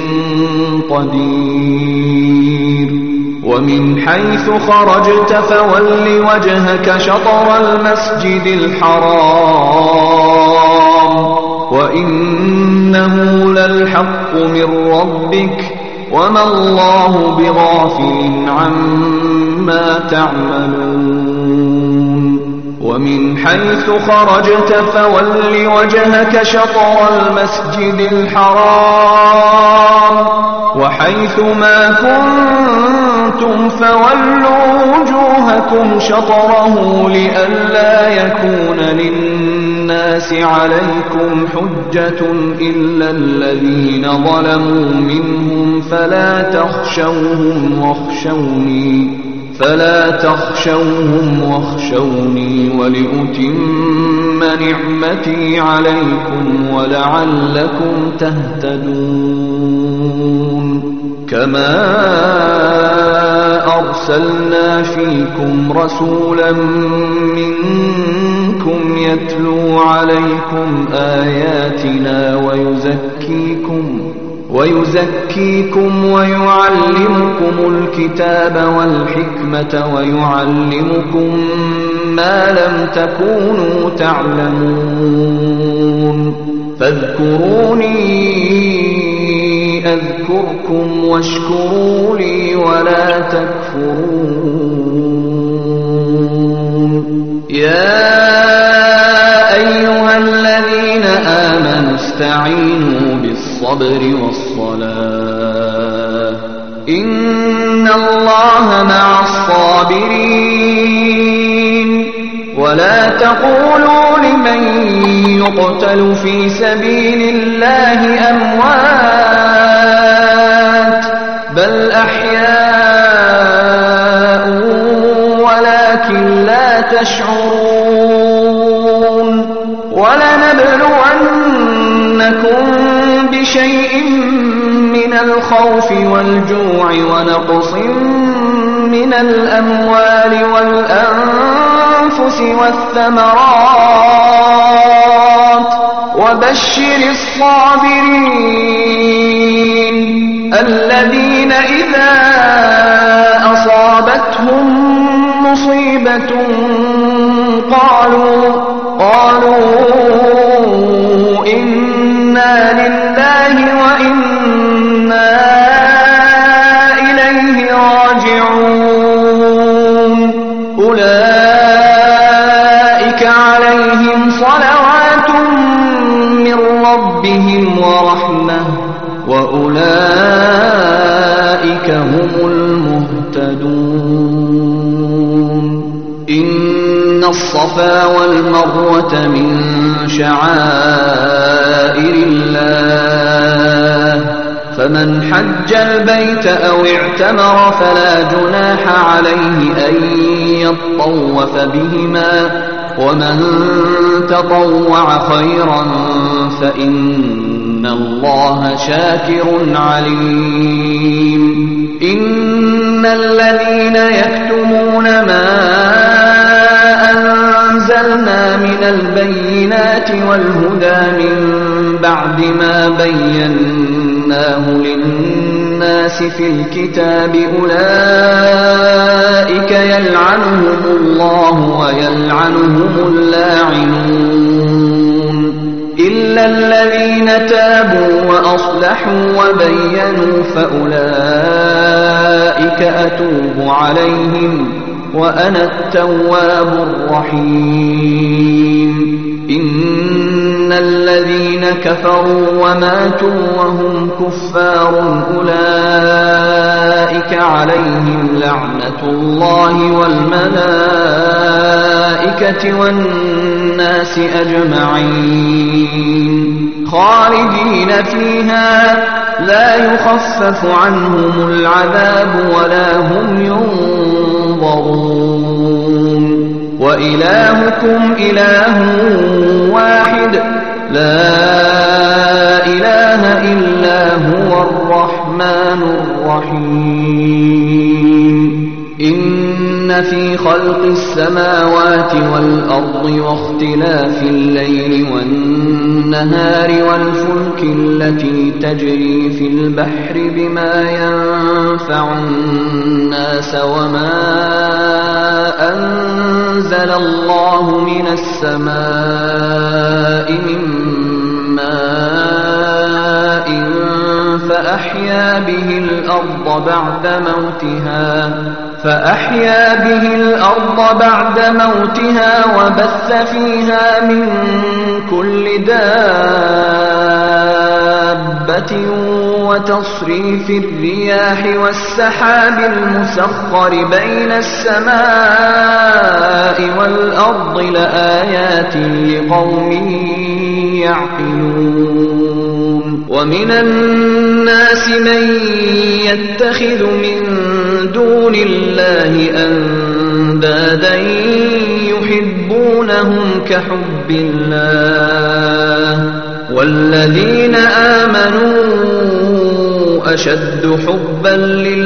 Speaker 1: قدير ومن حيث خرجت فول وجهك شطر المسجد الحرام وإنه للحق من ربك وما الله بغافل عما تعملون ومن حيث خرجت فول وجهك شطر المسجد الحرام وحيث ما كنتم فولوا وجوهكم شطره لئلا يكون للناس عليكم حجة إلا الذين ظلموا منهم فلا تخشوهم واخشوني ولأتم نعمتي عليكم ولعلكم تهتدون كما أرسلنا فيكم رسولا منكم يتلو عليكم آياتنا ويزكيكم ويعلمكم الكتاب والحكمة ويعلمكم ما لم تكونوا تعلمون فاذكروني أذكركم واشكروا لي ولا تكفرون يا أيها الذين آمنوا استعينوا بالصبر والصلاة إن الله مع الصابرين ولا تقولوا لمن يقتل في سبيل الله أموات بل أحياء ولكن لا تشعرون ولنبلونكم بشيء من الخوف والجوع ونقص من الأموال والأنفس والثمرات وبشر الصابرين الذين إذا أصابتهم مصيبة قالوا إنا لله وإنا إليه راجعون أولئك عليهم صلوات من ربهم ورحمة وأولئك هم المهتدون إن الصفا والمروة من شعائر الله فمن حج البيت أو اعتمر فلا جناح عليه أن يطوف بهما ومن تطوع خيرا فإن الله شاكر عليم إن الذين يكتمون ما أنزلنا من البينات والهدى من بعد ما بيناه للناس في الكتاب أولئك يلعنهم الله ويلعنهم اللاعنون إلا الذين تابوا وأصلحوا وبينوا فأولئك أتوب عليهم وأنا التواب الرحيم إن الذين كفروا وماتوا وهم كفار أولئك عليهم لعنة الله والملائكة والناس أجمعين خالدين فيها لا يخفف عنهم العذاب ولا هم ينظرون وإلهكم إله واحد لا إله إلا هو الرحمن الرحيم إن في خلق السماوات والأرض واختلاف الليل والنهار والفلك التي تجري في البحر بما ينفع الناس وما أنزل الله من السماء من ماء فأحيا به الأرض بعد موتها وبث فيها من كل دابة وتصريف الرياح والسحاب المسخر بين السماء والأرض لآيات لقوم يعقلون ومن الناس من يتخذ من دون الله أندادا يحبونهم كحب الله والذين آمنوا أشد حبا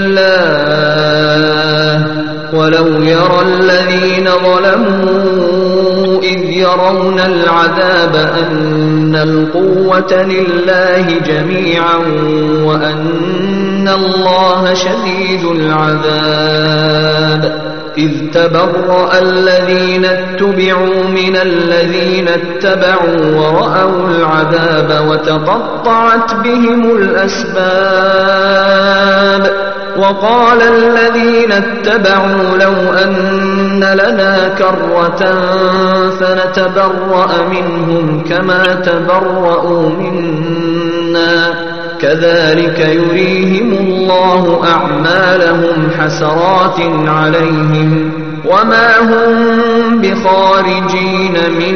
Speaker 1: لله ولو يرى الذين ظلموا إذ يرون العذاب أن القوة لله جميعا وأن الله شديد العذاب إذ تبرأ الذين اتبعوا من الذين اتبعوا ورأوا العذاب وتقطعت بهم الأسباب وقال الذين اتبعوا لو أن لنا كرة فنتبرأ منهم كما تبرأوا منا كذلك يريهم الله أعمالهم حسرات عليهم وما هم بخارجين من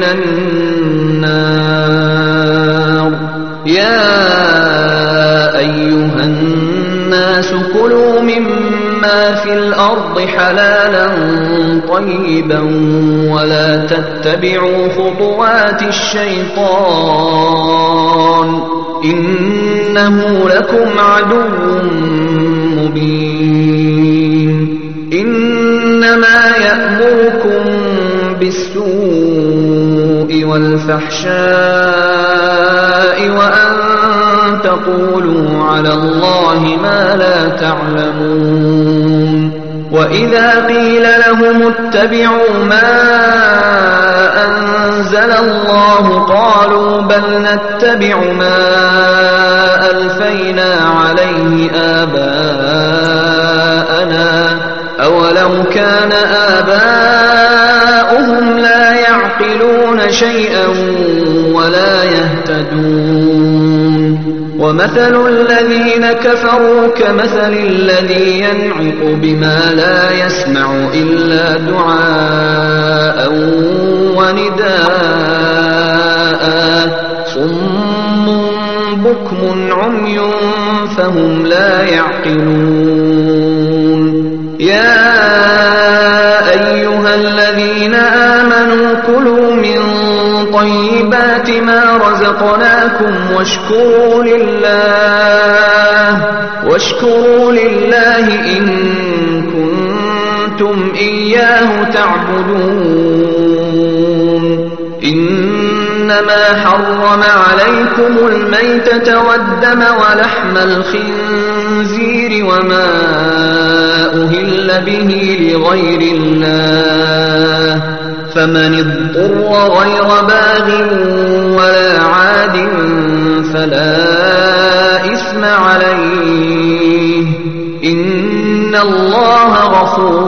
Speaker 1: النار يا أيها الناس كلوا مما في الأرض حلالا طيبا ولا تتبعوا خطوات الشيطان إنه لكم عدو مبين إنما يأمركم بالسوء والفحشاء وأن تقولوا على الله ما لا تعلمون وإذا قيل لهم اتبعوا ما أنزل الله قالوا بل نتبع ما ألفينا عليه آباءنا أولو كان آباؤهم لا يعقلون شيئا ولا يهتدون ومثل الذين كفروا كمثل الذي ينعق بما لا يسمع إلا دعاء ونداء صم بكم عمي فهم لا يعقلون يا أيها الذين آمنوا كلوا من طيبات ما رزقناكم واشكروا لله إن كنتم إياه تعبدون إنما حرم عليكم الميتة والدم ولحم الخنزير وما أهل به لغير الله فمن اضطر غير باغ ولا عاد فلا إثم عليه إن الله غفور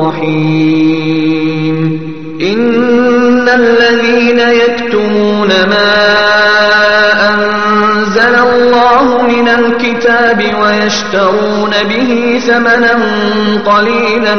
Speaker 1: رحيم إن الذين يكتمون ما أنزل الله من الكتاب ويشترون به ثمنا قليلا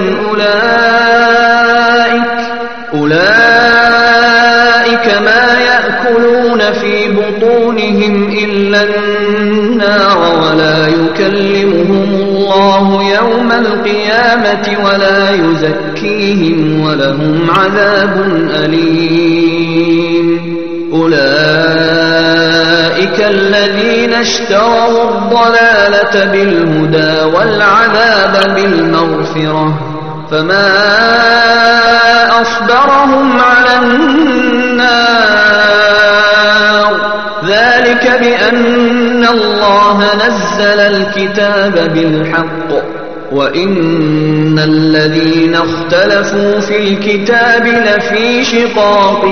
Speaker 1: أولئك ما يأكلون في بطونهم إلا النار ولا يكلمهم الله يوم القيامة ولا يزكيهم ولهم عذاب أليم أولئك الذين اشتروا الضلالة بالهدى والعذاب بالمغفرة فما أصبرهم على النار ذلك بأن الله نزل الكتاب بالحق وإن الذين اختلفوا في الكتاب لفي شقاق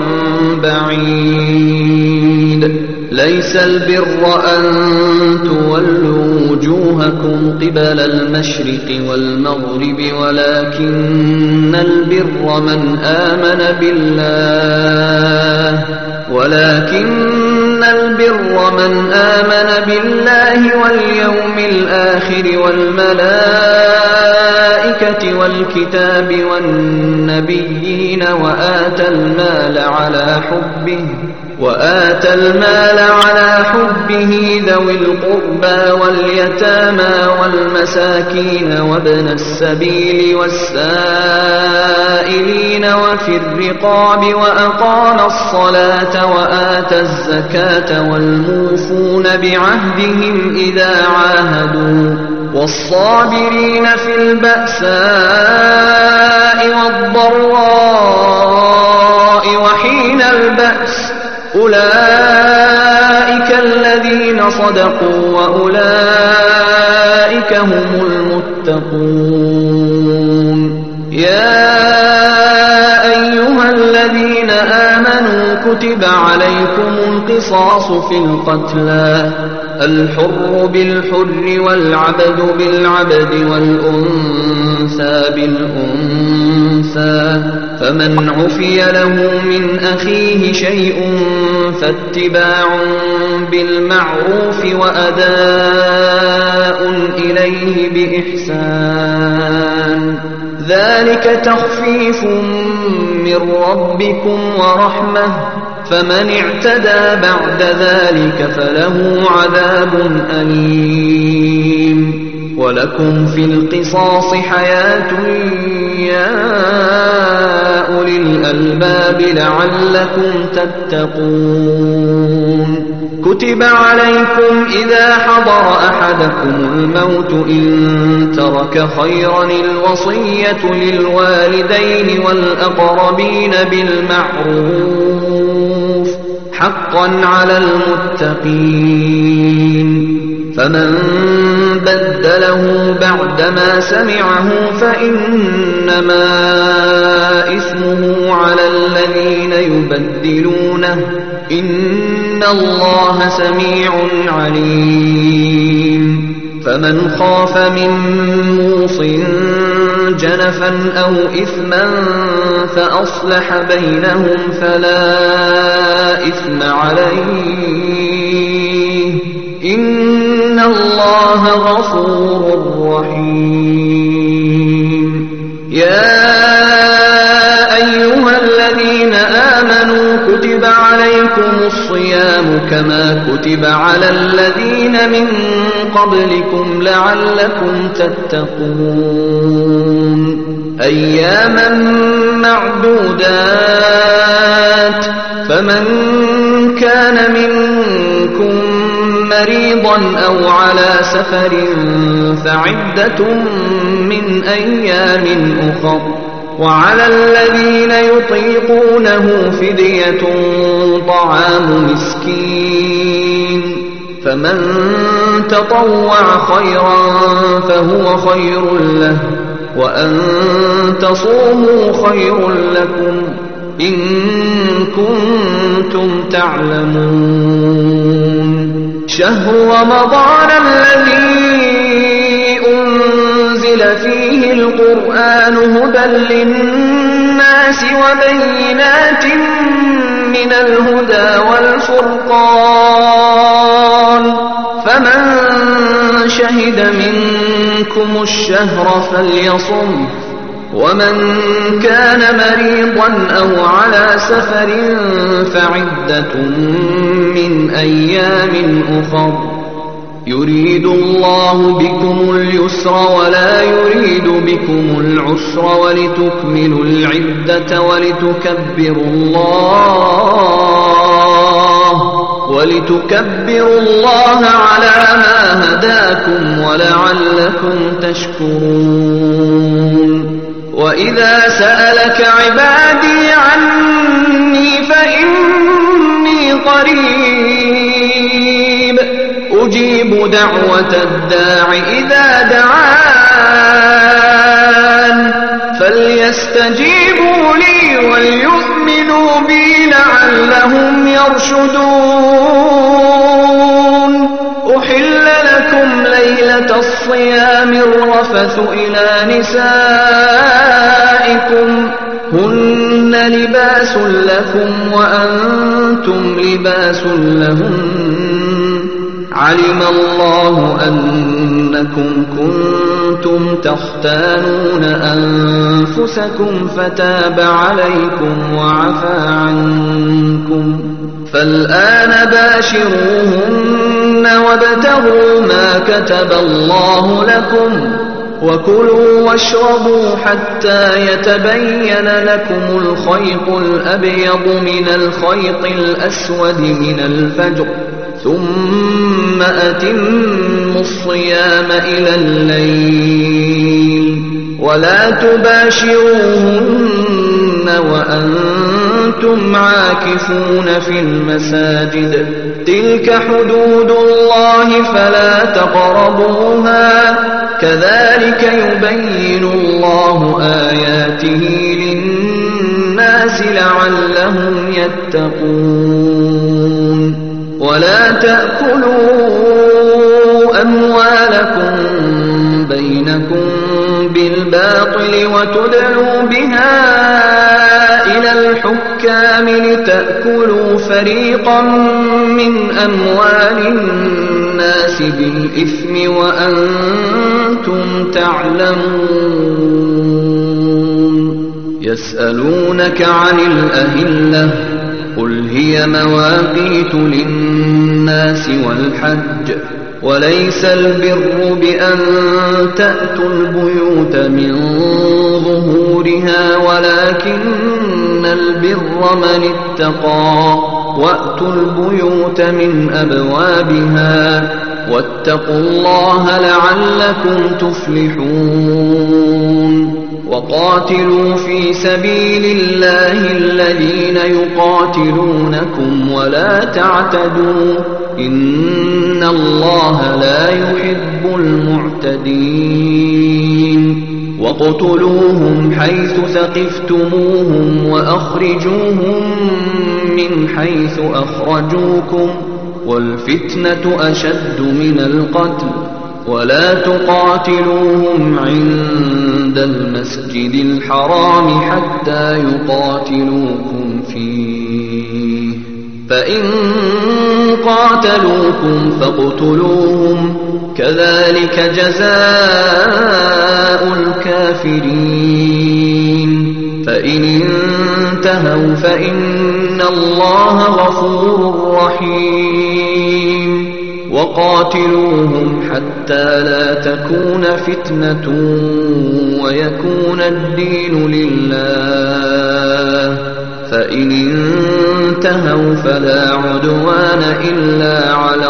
Speaker 1: بعيد ليس البر أن تولوا وجوهكم قبل المشرق والمغرب ولكن البر من آمن بالله واليوم الآخر والملائكة والكتاب والنبيين وآتى المال على حبه ذوي القربى واليتامى والمساكين وابن السبيل والسائلين وفي الرقاب وأقام الصلاة وآتى الزكاة والموفون بعهدهم إذا عاهدوا والصابرين في البأساء والضراء وحين البأس أولئك الذين صدقوا وأولئك هم المتقون يا الذين آمنوا كتب عليكم القصاص في القتلى الحر بالحر والعبد بالعبد والأنثى بالأنثى فمن عفي له من أخيه شيء فاتباع بالمعروف وأداء إليه بإحسان ذلك تخفيف من ربكم ورحمة فمن اعتدى بعد ذلك فله عذاب أليم ولكم في القصاص حياة يا أولي الألباب لعلكم تتقون كتب عليكم إذا حضر أحدكم الموت إن ترك خيرا الوصية للوالدين والأقربين بالمعروف حقا على المتقين فمن بدله بعدما سمعه فإنما إثمه على الذين يبدلونه إن الله سميع عليم فمن خاف من موص جنفا أو إثما فأصلح بينهم فلا إثم عليه إن الله غفور رحيم يا أيها الذين آمنوا كتب عليكم الصيام كما كتب على الذين من قبلكم لعلكم تتقون أياما معدودات فمن كان منكم مريضا أو على سفر فعدة من أيام أخر وعلى الذين يطيقونه فدية طعام مسكين فمن تطوع خيرا فهو خير له وأن تصوموا خير لكم إن كنتم تعلمون شهر رمضان الذي أنزل فيه القرآن هدى للناس وبينات من الهدى والفرقان فمن شهد منكم الشهر فليصم ومن كان مريضا أو على سفر فعدة من أيام أخر يريد الله بكم اليسر ولا يريد بكم العسر ولتكملوا العدة ولتكبروا الله على ما هداكم ولعلكم تشكرون وإذا سألك عبادي عني فإني قريب أجيب دعوة الداع إذا دعان فليستجيبوا لي وليؤمنوا بي لعلهم يرشدون أحل لكم ليلة الصيام الرفث إلى نسائكم هن لباس لكم وأنتم لباس لهن علم الله أنكم كنتم تختانون أنفسكم فتاب عليكم وعفى عنكم فالآن باشروهن وابتغوا ما كتب الله لكم وكلوا واشربوا حتى يتبين لكم الخيط الأبيض من الخيط الأسود من الفجر ثم أتموا الصيام إلى الليل ولا تباشروهن وأنتم عاكفون في المساجد تلك حدود الله فلا تقربوها كذلك يبين الله آياته للناس للناس لعلهم يتقون ولا تأكلوا أموالكم بينكم بالباطل وتدعوا بها إلى الحكام لتأكلوا فريقا من أموال الناس بالإثم وأنتم تعلمون يسألونك عن الأهلة قل هي مواقيت للناس والحج وليس البر بأن تأتوا البيوت من ظهورها ولكن البر من اتقى وأتوا البيوت من أبوابها واتقوا الله لعلكم تفلحون وقاتلوا في سبيل الله الذين يقاتلونكم ولا تعتدوا إن الله لا يحب المعتدين وقتلوهم حيث ثقفتموهم وأخرجوهم من حيث أخرجوكم والفتنة أشد من القتل ولا تقاتلوهم عند المسجد الحرام حتى يقاتلوكم فيه فإن قاتلوكم فاقتلوهم كذلك جزاء الكافرين فإن انتهوا فإن الله غفور رحيم وقاتلوهم حتى لا تكون فتنة ويكون الدين لله فإن انتهوا فلا عدوان إلا على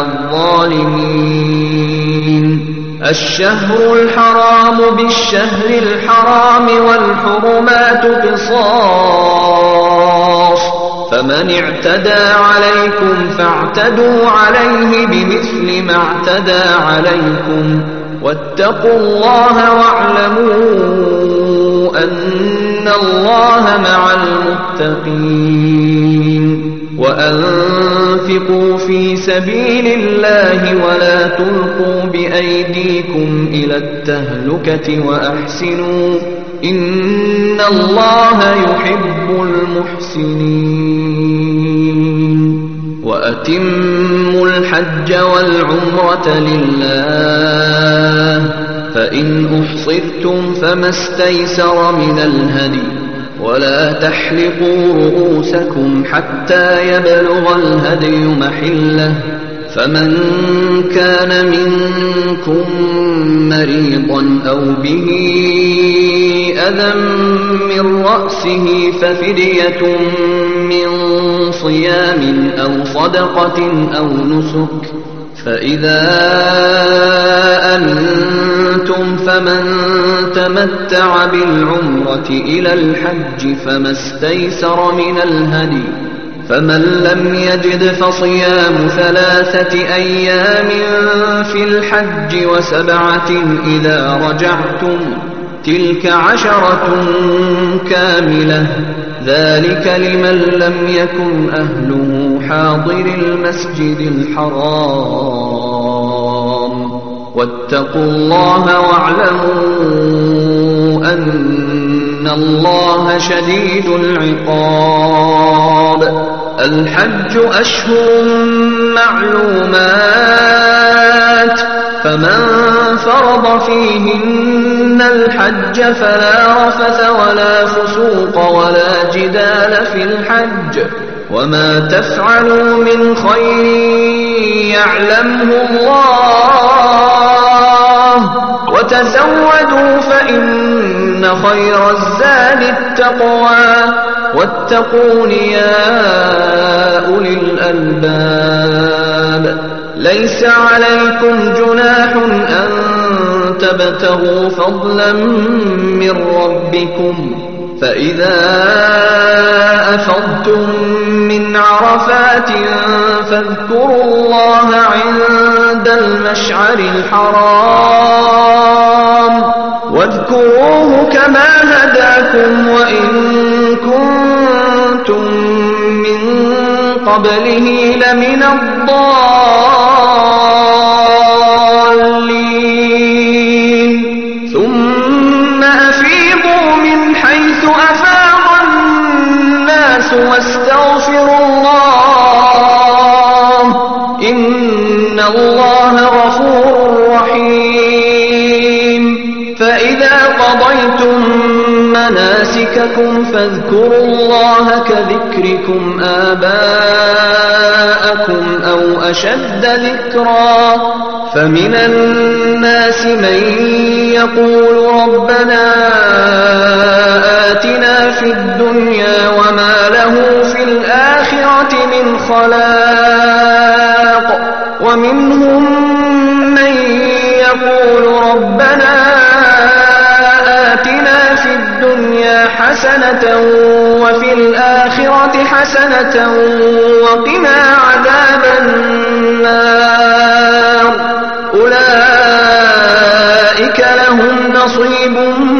Speaker 1: الظالمين الشهر الحرام بالشهر الحرام والحرمات قصاص فمن اعتدى عليكم فاعتدوا عليه بمثل ما اعتدى عليكم واتقوا الله واعلموا أن الله مع المتقين وأنفقوا في سبيل الله ولا تلقوا بأيديكم إلى التهلكة وأحسنوا إن الله يحب المحسنين وأتموا الحج والعمرة لله فإن أحصرتم فما استيسر من الهدي ولا تحلقوا رؤوسكم حتى يبلغ الهدي محله فمن كان منكم مريضا أو به أذى من رأسه ففدية من صيام أو صدقة أو نسك فإذا أمنتم فمن تمتع بالعمرة إلى الحج فما استيسر من الهدي فمن لم يجد فصيام 3 أيام في الحج و7 إذا رجعتم تلك 10 كاملة ذلك لمن لم يكن أهله حاضر المسجد الحرام واتقوا الله واعلموا أن الله شديد العقاب الحج أشهر معلومات فمن فرض فيهن الحج فلا رفث ولا فسوق ولا جدال في الحج وما تفعلوا من خير يعلمه الله وتزودوا فإن خير الزاد التقوى واتقون يا أولي الألباب ليس عليكم جناح أن تبتغوا فضلا من ربكم فإذا أفضتم من عرفات فاذكروا الله عند المشعر الحرام واذكروه كما هداكم وإن كنتم كنتم من قبله لمن الضالين ثم أفيضوا من حيث أفاض الناس واستغفروا الله إن الله غفور رحيم فإذا قضيتم مناسككم فاذكروا الله كذكركم آباءكم أو أشد ذكرا فمن الناس من يقول ربنا آتنا في الدنيا وما له في الآخرة من خلاق ومنهم من يقول ربنا آتنا في الدنيا حسنة وفي الآخرة حسنة وقنا عذاب النار أولئك لهم نصيب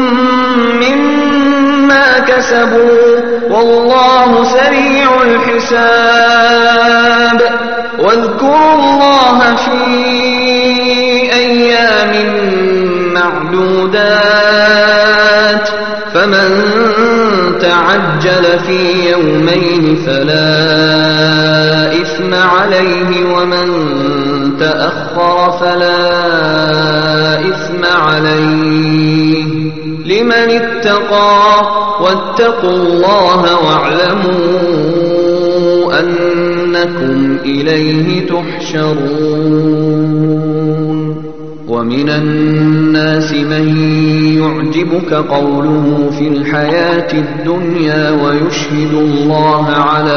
Speaker 1: مما كسبوا والله سريع الحساب واذكروا الله في أيام معدودات فمن تعجل في يومين فلا إثم عليه ومن تأخر فلا إثم عليه لمن اتقى واتقوا الله واعلموا أنكم إليه تحشرون ومن الناس من يعجبك قوله في الحياة الدنيا ويشهد الله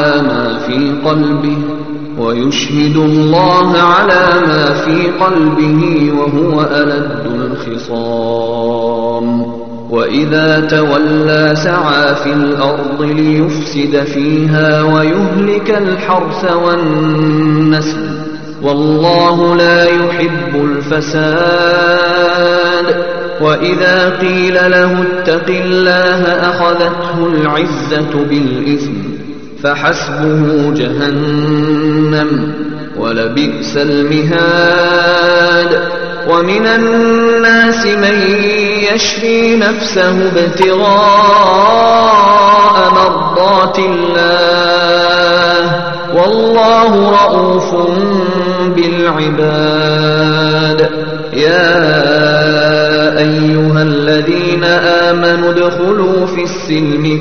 Speaker 1: على ما في قلبه وهو ألد الخصام وإذا تولى سعى في الأرض ليفسد فيها ويهلك الحرث والنسل والله لا يحب الفساد وإذا قيل له اتق الله أخذته العزة بالإثم فحسبه جهنم ولبئس المهاد ومن الناس من يشري نفسه ابتغاء مرضات الله والله رؤوف بالعباد يا أيها الذين آمنوا ادخلوا في السلم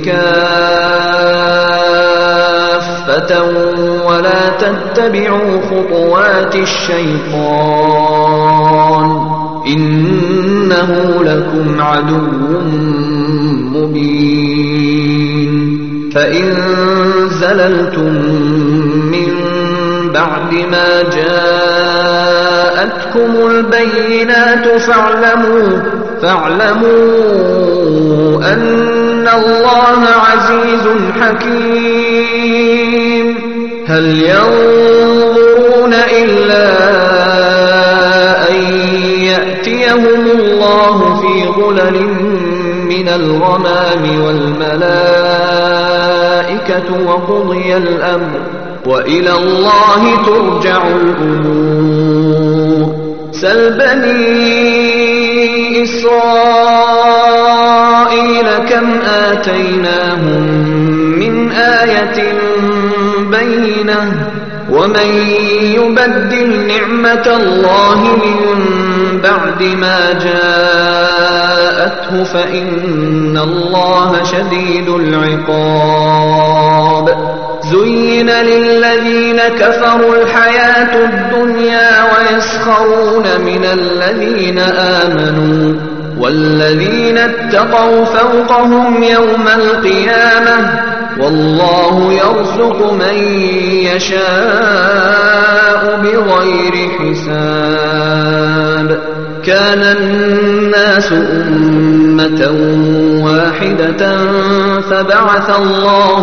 Speaker 1: كافة ولا تتبعوا خطوات الشيطان إنه لكم عدو مبين فإن زللتم من بعد ما جاءتكم البينات فاعلموا أن الله عزيز حكيم هل ينظرون إلا أن يأتيهم الله في ظلل من الغمام والملائكة وقضي الأمر وإلى الله ترجع الأمور سل بني إسرائيل كم آتيناهم من آية بينة ومن يبدل نعمة الله من بعد ما جاءته فإن الله شديد العقاب زين للذين كفروا الحياة الدنيا ويسخرون من الذين آمنوا والذين اتقوا فوقهم يوم القيامة والله يرزق من يشاء بغير حساب كان الناس أمة واحدة فبعث الله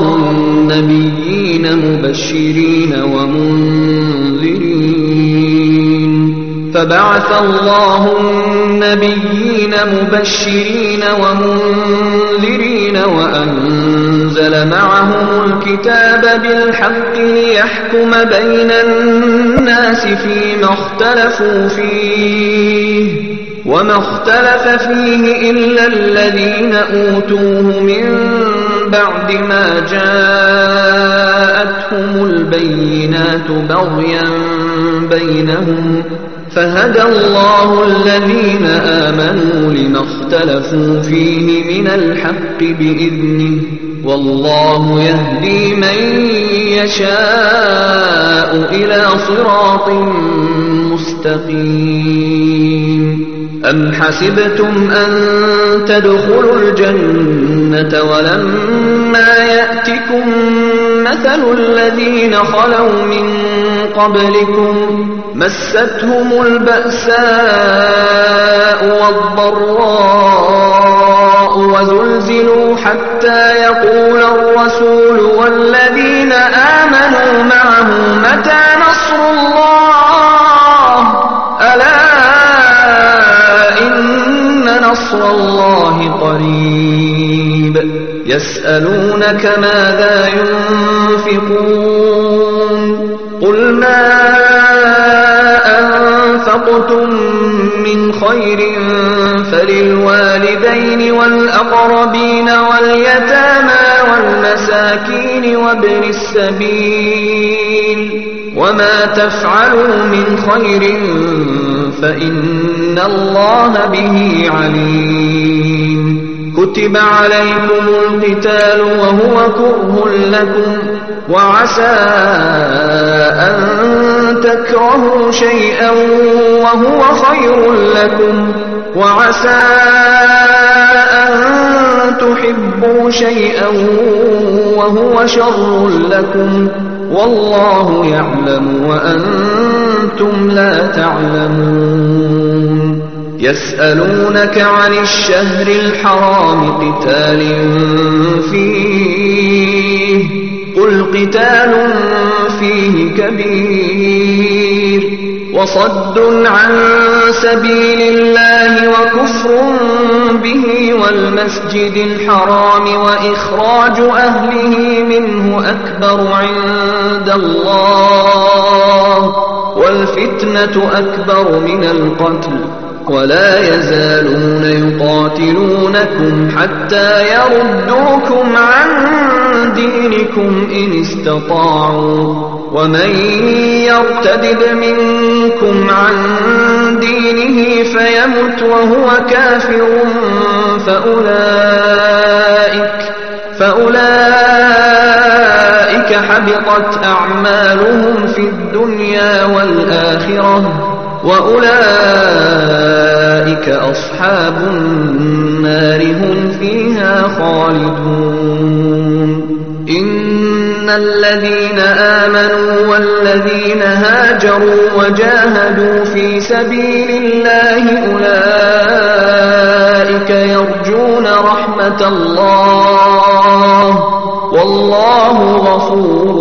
Speaker 1: النبيين مبشرين ومنذرين فبعث الله النبيين مبشرين ومنذرين وأنزل معهم الكتاب بالحق ليحكم بين الناس فيما اختلفوا فيه وما اختلف فيه إلا الذين أوتوه من بعد ما جاءتهم البينات بغيا بينهم فهدى الله الذين آمنوا لما اختلفوا فيه من الحق بإذنه والله يهدي من يشاء إلى صراط مستقيم أم حسبتم أن تدخلوا الجنة ولما يأتكم مثل الذين خلوا من قبلكم مستهم البأساء والضراء وزلزلوا حتى يقول الرسول والذين آمنوا معه متى نصر الله ألا إن نصر الله قريب يسألونك ماذا ينفقون قل ما أنفقتم من خير فللوالدين والأقربين واليتامى والمساكين وابن السبيل وما تفعلوا من خير فإن الله به عليم كتب عليكم القتال وهو كره لكم وعسى أن تكرهوا شيئا وهو خير لكم وعسى أن تحبوا شيئا وهو شر لكم والله يعلم وأنتم لا تعلمون يسألونك عن الشهر الحرام قتال فيه قل قتال فيه كبير وصد عن سبيل الله وكفر به والمسجد الحرام وإخراج أهله منه أكبر عند الله والفتنة أكبر من القتل ولا يزالون يقاتلونكم حتى يردوكم عن دينكم إن استطاعوا ومن يرتدد منكم عن دينه فيمت وهو كافر فأولئك حبطت أعمالهم في الدنيا والآخرة وأولئك أصحاب النار هم فيها خالدون إن الذين آمنوا والذين هاجروا وجاهدوا في سبيل الله أولئك يرجون رحمة الله والله غفور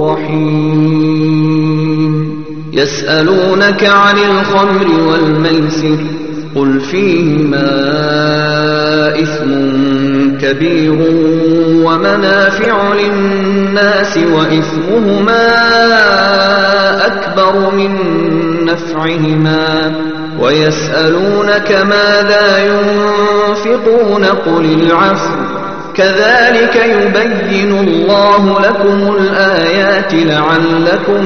Speaker 1: رحيم يسألونك عن الخمر والميسر قل فيهما إثم كبير ومنافع للناس وإثمهما أكبر من نفعهما ويسألونك ماذا ينفقون قل العفو كذلك يبين الله لكم الآيات لعلكم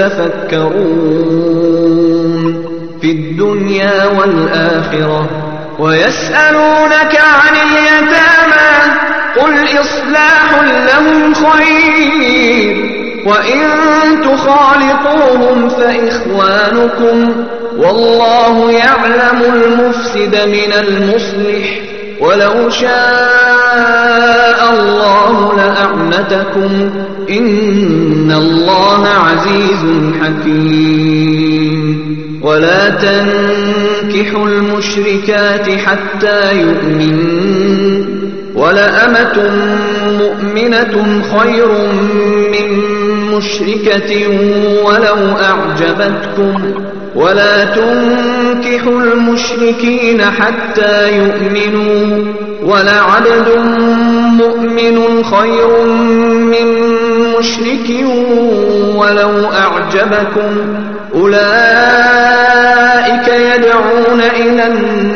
Speaker 1: تتفكرون في الدنيا والآخرة ويسألونك عن اليتامى قل إصلاح لهم خير وإن تخالطوهم فإخوانكم والله يعلم المفسد من المصلح ولو شاء الله لأعنتكم إن الله عزيز حكيم ولا تنكحوا المشركات حتى يؤمنوا ولأمة مؤمنة خير من مشركة ولو أعجبتكم ولا تنكحوا المشركين حتى يؤمنوا ولعبد مؤمن خير من مشرك ولو أعجبكم أولئك يدعون إلى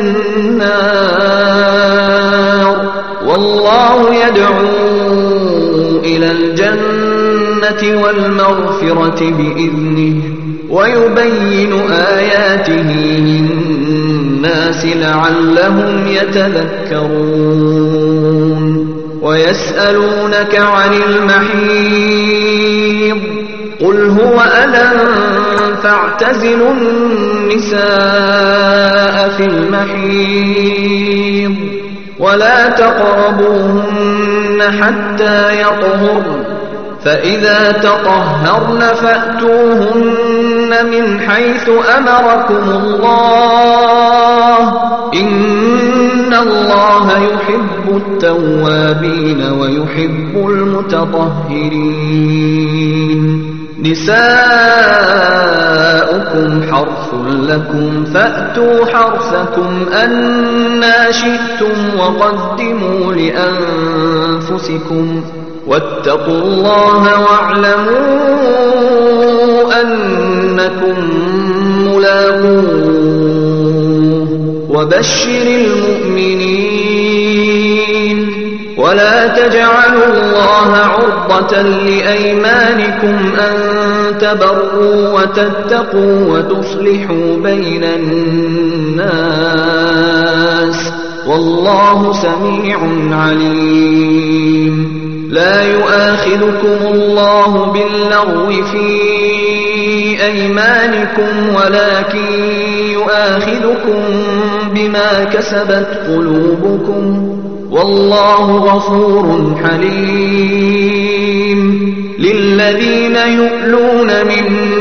Speaker 1: النار والله يدعو إلى الجنة والمغفرة بإذنه ويبين آياته للناس لعلهم يتذكرون ويسألونك عن المحيض قل هو أذى فاعتزلوا النساء في المحيض ولا تقربوهن حتى يطهرن فإذا تطهرن فأتوهن من حيث أمركم الله إن الله يحب التوابين ويحب المتطهرين نساؤكم حرث لكم فأتوا حرثكم أنى شئتم وقدموا لأنفسكم واتقوا الله واعلموا أنكم ملاقوه وبشر المؤمنين ولا تجعلوا الله عرضة لأيمانكم أن تبروا وتتقوا وتصلحوا بين الناس والله سميع عليم لا يؤاخذكم الله باللغو في أيمانكم ولكن يؤاخذكم بما كسبت قلوبكم والله غفور حليم للذين يؤلون من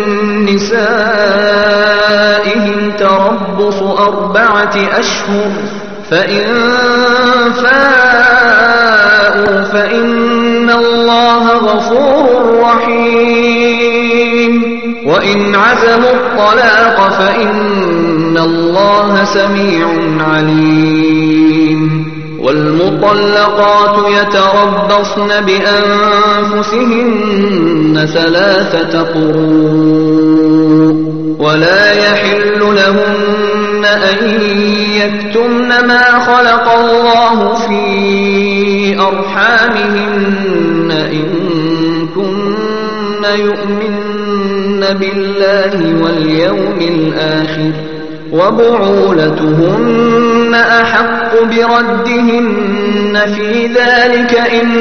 Speaker 1: نسائهم تربص 4 أشهر فإن فاءوا فإن الله غفور رحيم وإن عزموا الطلاق فإن الله سميع عليم والمطلقات يتربصن بأنفسهن 3 قروء ولا يحل لهن أن يكتمن ما خلق الله في أرحامهن إن كن يؤمن بالله واليوم الآخر وبعولتهن أحق بردهن في ذلك إن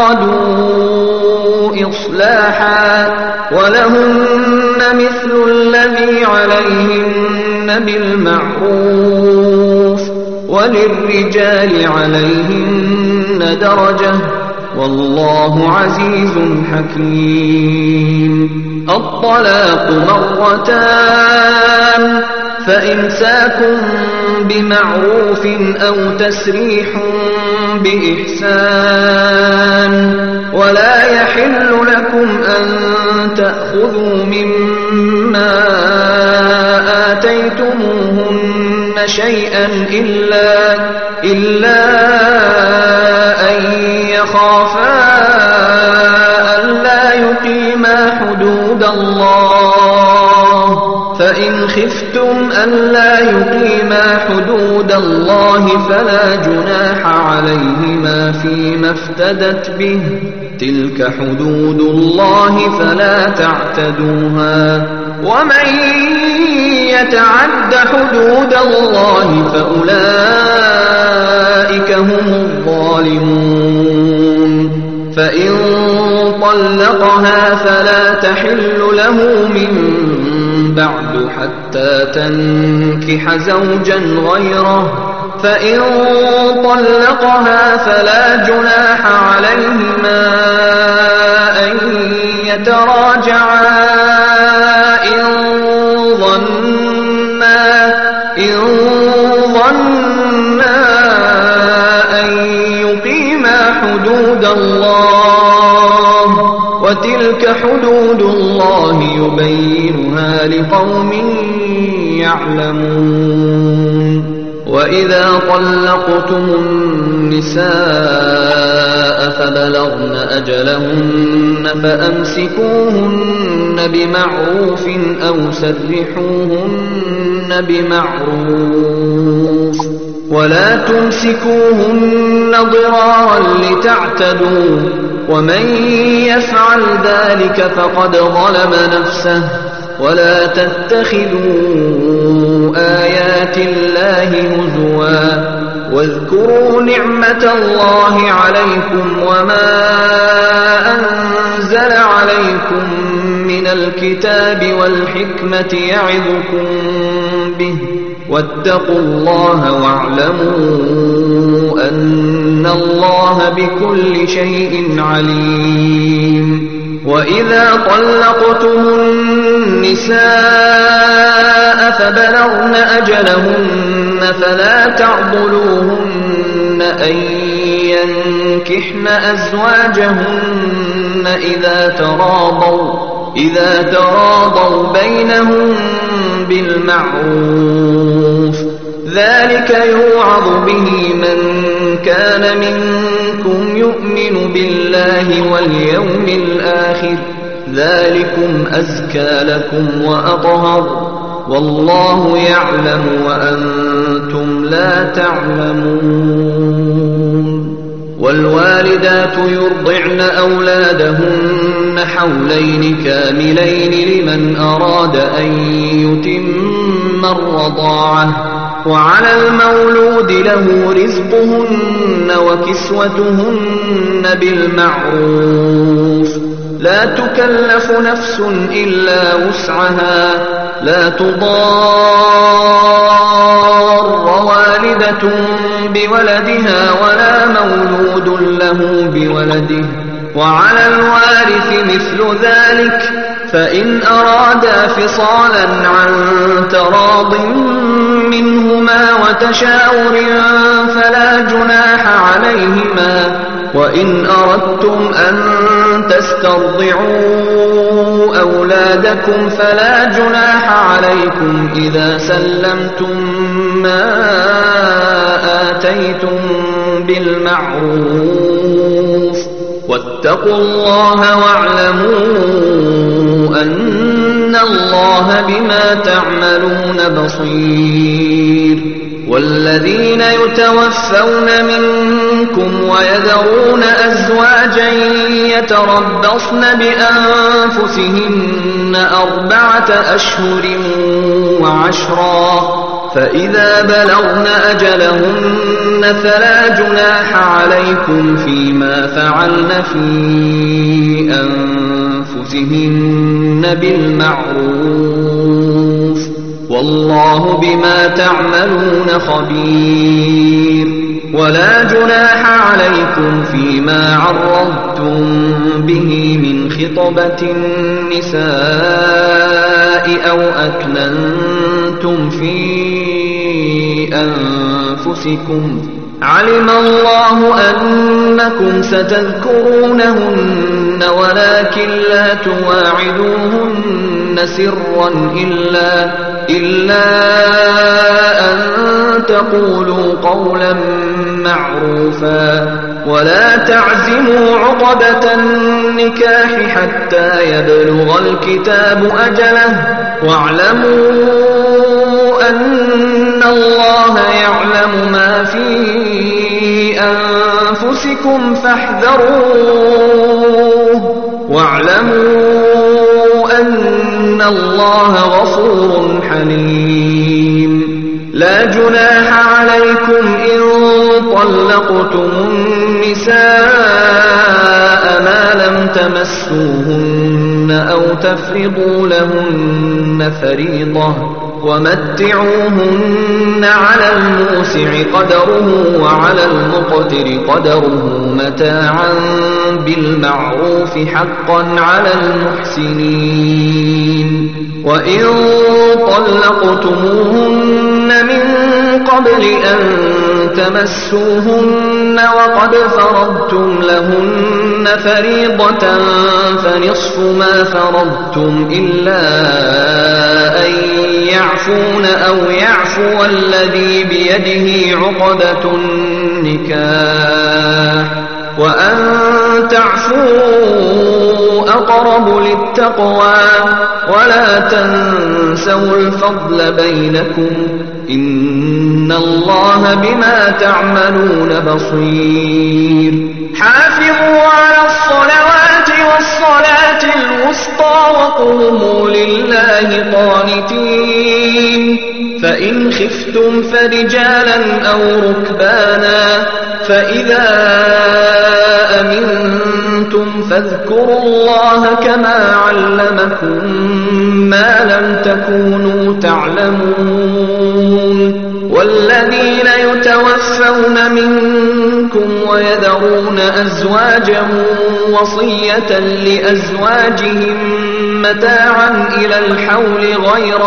Speaker 1: أرادوا إصلاحا ولهن مثل الذي عليهن بالمعروف وللرجال عليهن درجة والله عزيز حكيم الطلاق 2 فإمساك بمعروف أو تسريح بإحسان ولا يحل لكم أن تأخذوا مما آتيتموهن شيئا إلا أن يخافا ألا يقيما حدود الله فإن خفتم ألا يقيما حدود الله فلا جناح عليهما فيما افتدت به تلك حدود الله فلا تعتدوها ومن يتعد حدود الله فأولئك هم الظالمون فإن طلقها فلا تحل له من بعد حتى تنكح زوجا غيره فإن طلقها فلا جناح عليهما أن يتراجعا إن ظنا أن يقيما حدود الله وتلك حدود الله يبينها لقوم يعلمون وإذا طلقتم النساء فبلغن أجلهن فأمسكوهن بمعروف أو سرحوهن بمعروف ولا تمسكوهن ضرارا لتعتدوا ومن يفعل ذلك فقد ظلم نفسه ولا تتخذوا آيات الله هزوا واذكروا نعمة الله عليكم وما أنزل عليكم من الكتاب والحكمة يعظكم به واتقوا الله واعلموا أن الله بكل شيء عليم وإذا طلقتم النساء فبلغن أجلهن فلا تعضلوهن أن ينكحن أزواجهن إذا تراضوا بينهم بالمعروف ذلك يوعظ به من كان منكم يؤمن بالله واليوم الآخر ذلكم أزكى لكم وأطهر والله يعلم وأنتم لا تعلمون والوالدات يرضعن أولادهن حولين كاملين لمن أراد أن يتم الرضاعة وعلى المولود له رزقهن وكسوتهن بالمعروف لا تكلف نفس إلا وسعها لا تضار والدة بولدها ولا مولود له بولده وعلى الوارث مثل ذلك فإن أرادا فصالا عن تراض منهما وتشاور فلا جناح عليهما وإن أردتم أن تسترضعوا أولادكم فلا جناح عليكم إذا سلمتم ما آتيتم بالمعروف واتقوا الله واعلموا أن الله بما تعملون بصير والذين يتوفون منكم ويذرون أزواجا يتربصن بأنفسهن 4 أشهر وعشرا فإذا بلغن أجلهن فلا جناح عليكم فيما فعلن في أنفسهن بالمعروف والله بما تعملون خبير ولا جناح عليكم فيما عرضتم به من خطبة النساء أو أكننتم في أنفسكم علم الله أنكم ستذكرونهن ولكن لا تواعدوهن سرا إلا أن تقولوا قولا معروفا ولا تعزموا عقدة النكاح حتى يبلغ الكتاب أجله واعلموا أن الله يعلم ما في أنفسكم فاحذروه واعلموا أن الله غفور حليم لا جناح عليكم إن طلقتم النساء ما لم تمسوهن أو تفرضوا لهن فريضة ومتعوهن على الموسع قدره وعلى المقتر قدره متاعا بالمعروف حقا على المحسنين وإن طلقتموهن من قبل أن تمسوهن وقد فرضتم لهن فريضة فنصف ما فرضتم إلا أن يعفون أو يعفو الذي بيده عقدة النكاح وأن تعفوا أقرب للتقوى ولا تنسوا الفضل بينكم إن الله بما تعملون بصير حافظوا على الصلوات والصلاة الوسطى وقوموا لله قانتين فإن خفتم فرجالا أو ركبانا فإذا أمنتم فاذكروا الله كما علمكم ما لم تكونوا تعلمون والذين يتوفون منكم ويذرون أزواجا وصية لأزواجهم متاعا إلى الحول غير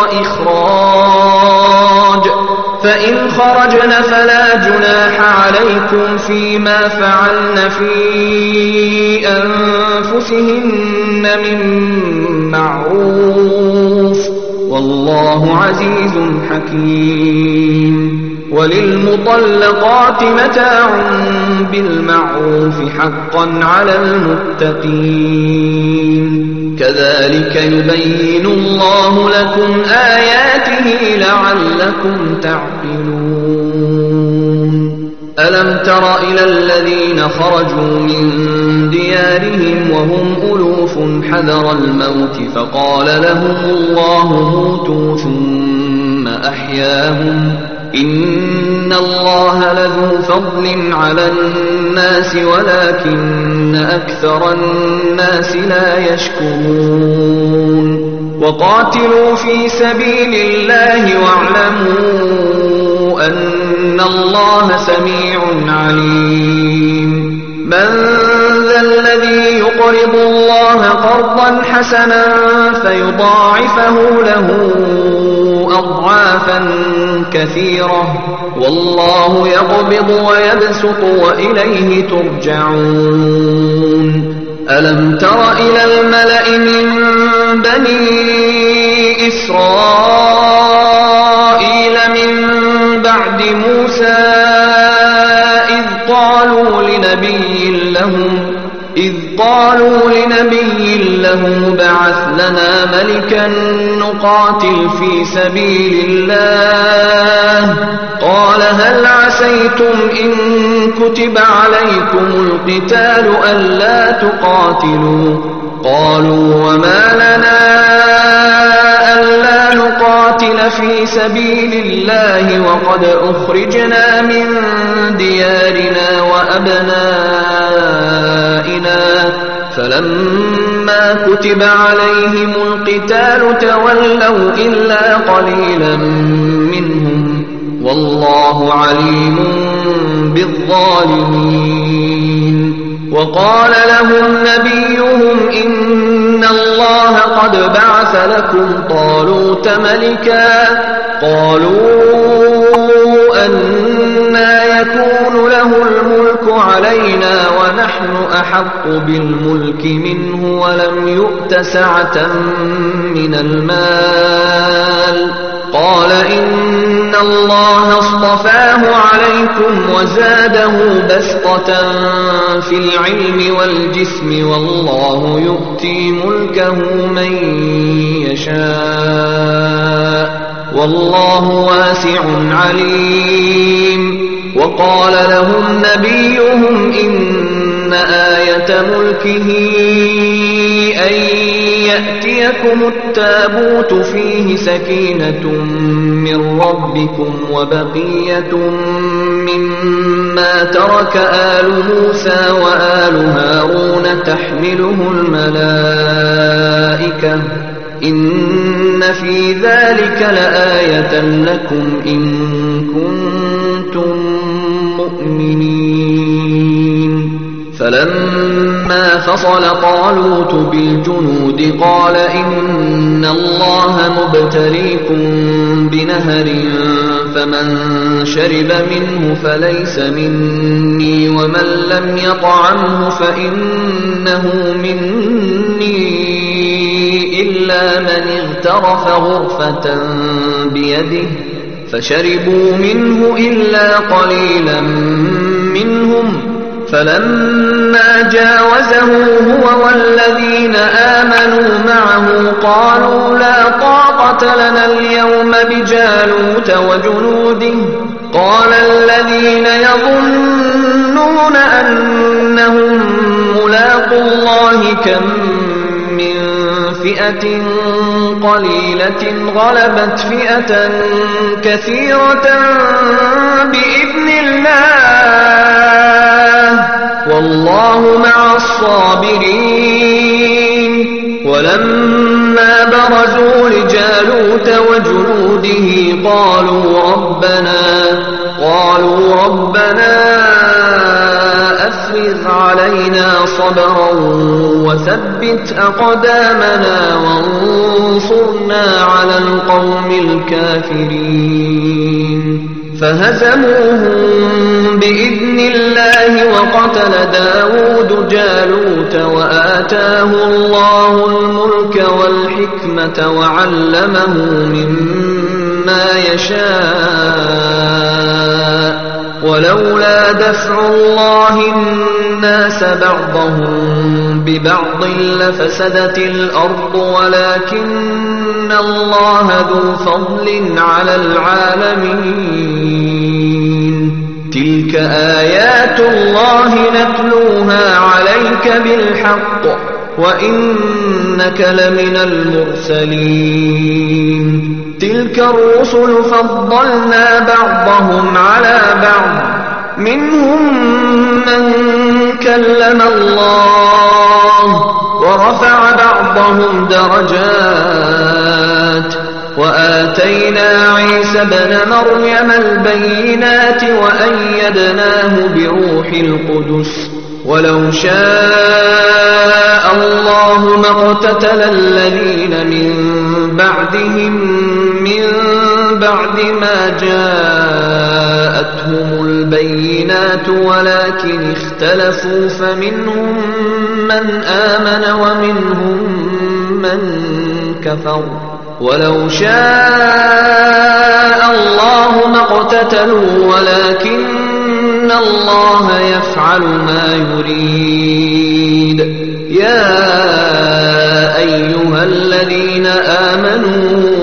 Speaker 1: إخراج فإن خرجن فلا جناح عليكم فيما فعلن في أنفسهن من معروف والله عزيز حكيم وللمطلقات متاع بالمعروف حقا على المتقين كذلك يبين الله لكم آياته لعلكم تعقلون ألم تر إلى الذين خرجوا من ديارهم وهم ألوف حذر الموت فقال لهم الله موتوا ثم أحياهم إن الله لذو فضل على الناس ولكن أكثر الناس لا يشكرون وقاتلوا في سبيل الله واعلموا أن الله سميع عليم من ذا الذي يقرض الله قرضا حسنا فيضاعفه له أضعافا كثيرة والله يقبض ويبسط وإليه ترجعون ألم تر إلى الملأ من بني إسرائيل من بعد موسى إذ قالوا لنبي له بعث لنا ملكا نقاتل في سبيل الله قال هل عسيتم إن كتب عليكم القتال ألا تقاتلوا قالوا وما لنا ألا نقاتل في سبيل الله وقد أخرجنا من ديارنا وأبنائنا فلما كتب عليهم القتال تولوا إلا قليلا منهم والله عليم بالظالمين وقال لهم نبيهم إن الله قد بعث لكم طالوت ملكا قالوا أنى يكون له الملك علينا ونحن أحق بالملك منه ولم يؤت سعة من المال قال إن الله اصطفاه عليكم وزاده بسطة في العلم والجسم والله يؤتي ملكه من يشاء والله واسع عليم وقال لهم نبيهم إن آية ملكه أن يأتيكم التابوت فيه سكينة من ربكم وبقية مما ترك آل موسى وآل هارون تحمله الملائكة إن في ذلك لآية لكم إن كنتم مؤمنين فلما فصل طالوت بالجنود قال إن الله مبتليكم بنهر فمن شرب منه فليس مني ومن لم يطعمه فإنه مني إلا من اغترف غرفة بيده فشربوا منه إلا قليلا منهم فلما جاوزه هو والذين آمنوا معه قالوا لا طاقة لنا اليوم بجالوت وجنوده قال الذين يظنون أنهم ملاقو الله كم من فئة قليلة غلبت فئة كثيرة بإذن الله والله مع الصابرين ولما برزوا لجالوت وجنوده قالوا ربنا أفرغ علينا صبرا وثبت أقدامنا وانصرنا على القوم الكافرين فهزموهم بإذن الله وقتل داود جالوت وآتاه الله الملك والحكمة وعلمه مما يشاء ولولا دفع الله الناس بعضهم ببعض لفسدت الأرض ولكن الله ذو فضل على العالمين تلك آيات الله نتلوها عليك بالحق وإنك لمن المرسلين تلك الرسل فضلنا بعضهم على بعض منهم من كلم الله ورفع بعضهم درجات وآتينا عيسى ابن مريم البينات وأيدناه بروح القدس ولو شاء الله ما اقتتل الذين من بعدهم من بعد ما جاءتهم البينات ولكن اختلفوا فمنهم من آمن ومنهم من كفر ولو شاء الله ما اقتتلوا ولكن الله يفعل ما يريد يا أيها الذين آمنوا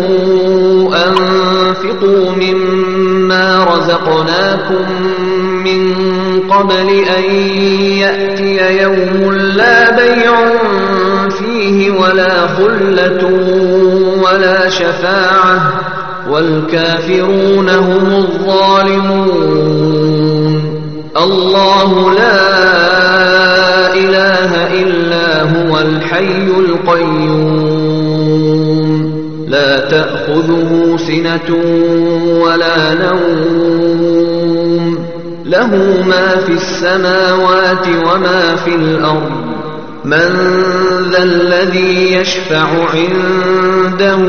Speaker 1: أنفقوا مما رزقناكم من قبل أن يأتي يوم لا بيع فيه ولا خلة ولا شفاعة والكافرون هم الظالمون الله لا إله إلا هو الحي القيوم لا تأخذه سنة ولا نوم له ما في السماوات وما في الأرض من ذا الذي يشفع عنده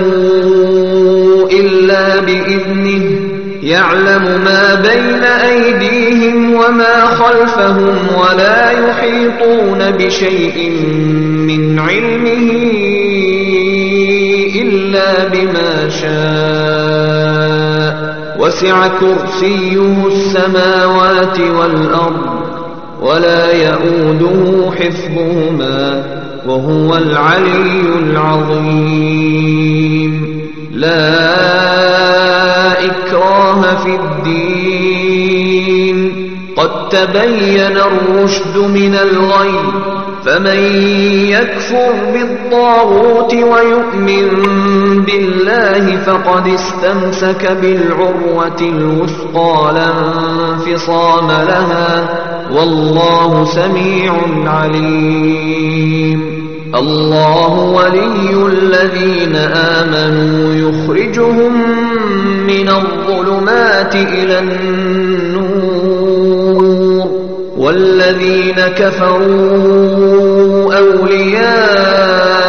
Speaker 1: إلا بإذنه يعلم ما بين أيديهم وما خلفهم ولا يحيطون بشيء من علمه إلا بما شاء وسع كرسيه السماوات والأرض ولا يؤوده حفظهما وهو العلي العظيم لا إكراه في الدين قد تبين الرشد من الغي فمن يكفر بالطاغوت ويؤمن بالله فقد استمسك بالعروة الوثقى لا انفصام لها والله سميع عليم الله ولي الذين آمنوا يخرجهم من الظلمات إلى النور والذين كفروا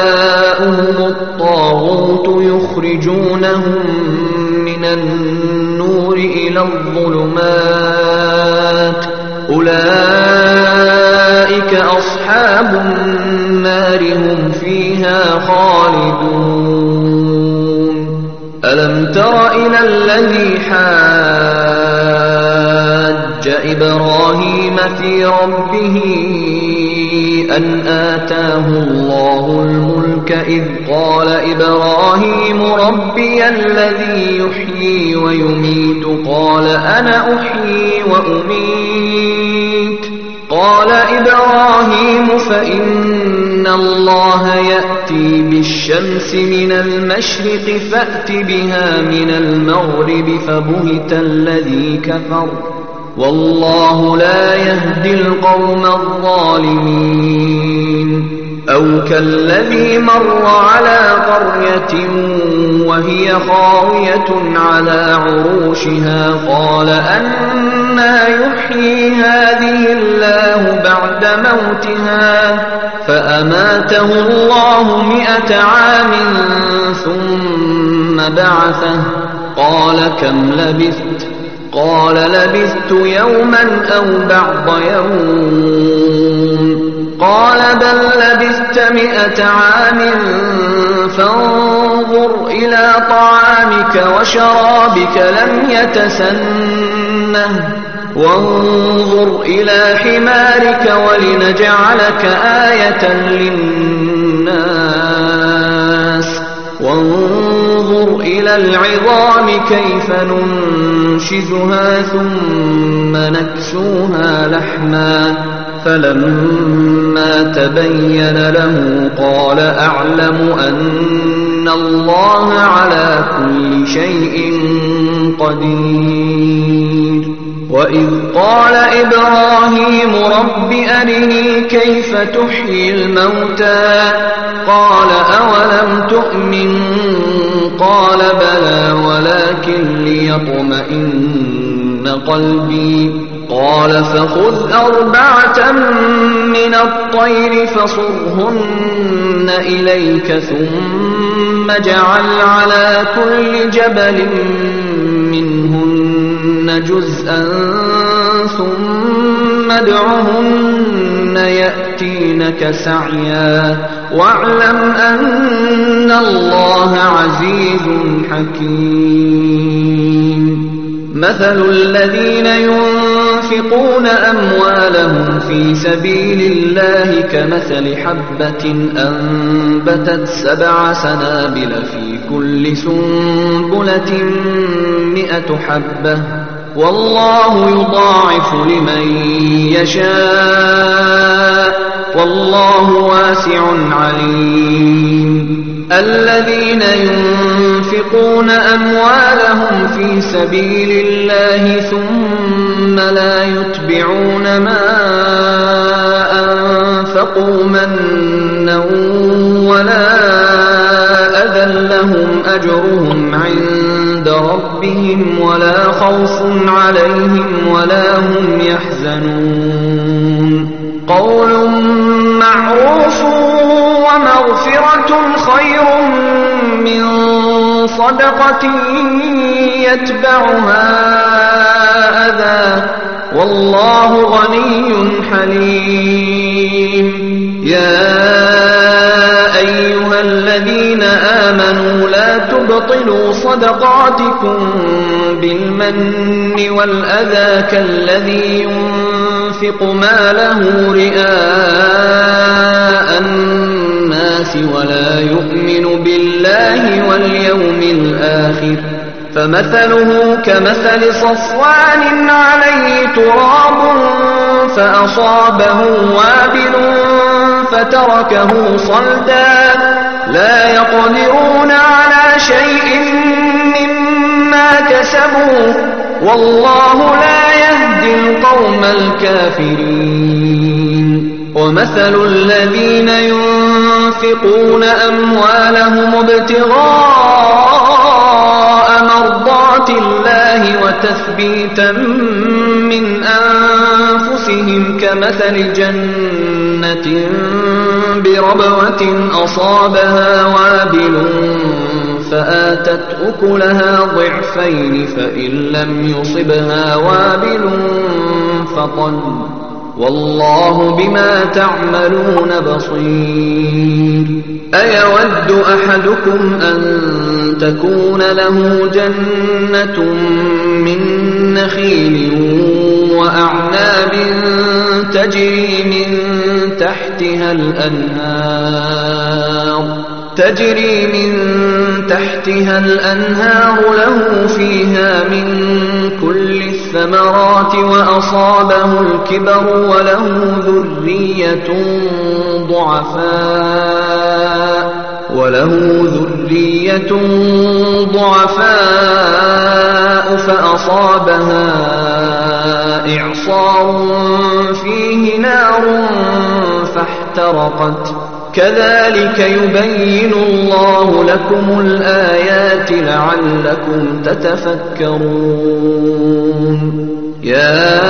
Speaker 1: أولياؤهم الطاغوت يخرجونهم من النور النور إلى الظلمات أولئك أصحاب النار هم فيها خالدون ألم تر إلى الذي حاج إبراهيم في ربه أن آتاه الله الملك إذ قال إبراهيم ربي الذي يحيي ويميت قال أنا أحيي وأميت قال إبراهيم فإن الله يأتي بالشمس من المشرق فأت بها من المغرب فبهت الذي كفر والله لا يهدي القوم الظالمين أو كالذي مر على قرية وهي خاوية على عروشها قال أنى يحيي هذه الله بعد موتها فأماته الله 100 عام ثم بعثه قال كم لبثت قال لبثت يوما أو بعض يوم قال بل لبثت 100 عام فانظر إلى طعامك وشرابك لم يتسنه وانظر إلى حمارك ولنجعلك آية للناس وانظر إلى العظام كيف ننشزها ثم نكسوها لحما فلما تبين له قال أعلم أن الله على كل شيء قدير وإذ قال إبراهيم رب أرني كيف تحيي الموتى قال أولم تؤمن قال بلى ولكن ليطمئن قلبي قال فخذ 4 من الطير فصرهن إليك ثم اجعل على كل جبل منهن جزءا ثم ادعهن يأتينك سعيا واعلم أن الله عزيز حكيم مثل الذين ينفقون أموالهم في سبيل الله كمثل حبة أنبتت 7 سنابل في كل سنبلة 100 حبة والله يضاعف لمن يشاء والله واسع عليم الذين ينفقون أموالهم في سبيل الله ثم لا يتبعون ما أنفقوا منا ولا أذى لهم أجرهم عند ربهم ولا خوف عليهم ولا هم يحزنون قول معروف ومغفرة خير من صدقة يتبعها أذى والله غني حليم يا أيها الذين آمنوا لا تبطلوا صدقاتكم بالمن والأذى كالذي ينفق ماله رئاء الناس ولا يؤمن بالله واليوم الآخر فمثله كمثل صفوان عليه تراب فأصابه وابل فتركه صلدا لا يقدرون على شيء مما كسبوا والله لا يهدي القوم الكافرين ومثل الذين ينفقون أموالهم ابتغاء مرضات الله وتثبيتا من أنفسهم كمثل جنة بربوة أصابها وابل فآتت أكلها ضعفين فإن لم يصبها وابل فطل والله بما تعملون بصير أيود أحدكم أن تكون له جنة من نخيل وأعناب تجري من تحتها الأنهار له فيها من كل الثمرات وأصابه الكبر وله ذرية ضعفاء فأصابها إعصار فيه نار فاحترقت كذلك يبين الله لكم الآيات لعلكم تتفكرون يا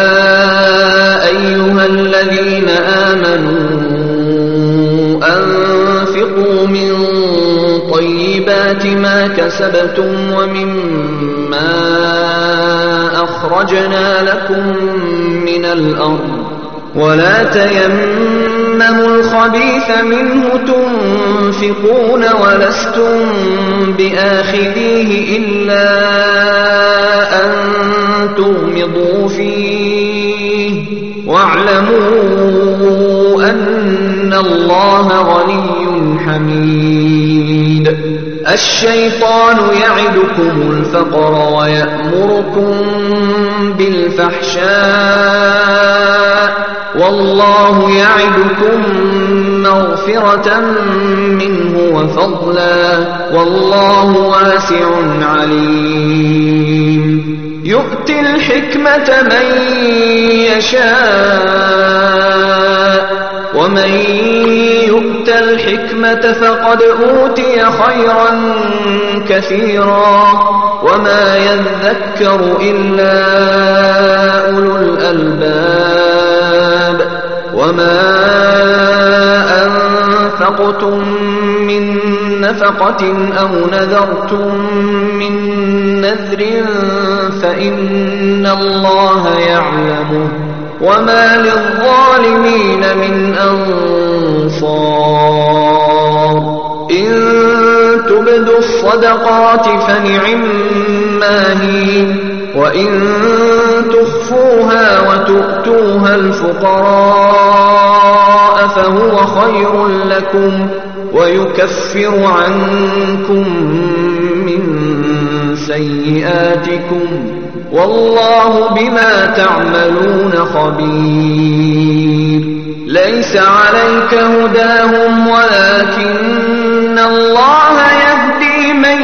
Speaker 1: أيها الذين آمنوا أنفقوا من طيبات ما كسبتم ومما أخرجنا لكم من الأرض ولا تيمموا الخبيث منه تنفقون ولستم بآخذيه إلا أن تغمضوا فيه واعلموا أن الله غني حميد الشيطان يعدكم الفقر ويأمركم بالفحشاء والله يعدكم مغفرة منه وفضلا والله واسع عليم يؤتي الحكمة من يشاء ومن يؤت الحكمة فقد أوتي خيرا كثيرا وما يذكر إلا أولو الألباب وما أنفقتم من نفقة أو نذرتم من نذر فإن الله يعلمه وما للظالمين من أنصار إن تبدوا الصدقات فنعما هي وإن تخفوها وتؤتوها الفقراء فهو خير لكم ويكفر عنكم من سيئاتكم والله بما تعملون خبير ليس عليك هداهم ولكن الله يهدي من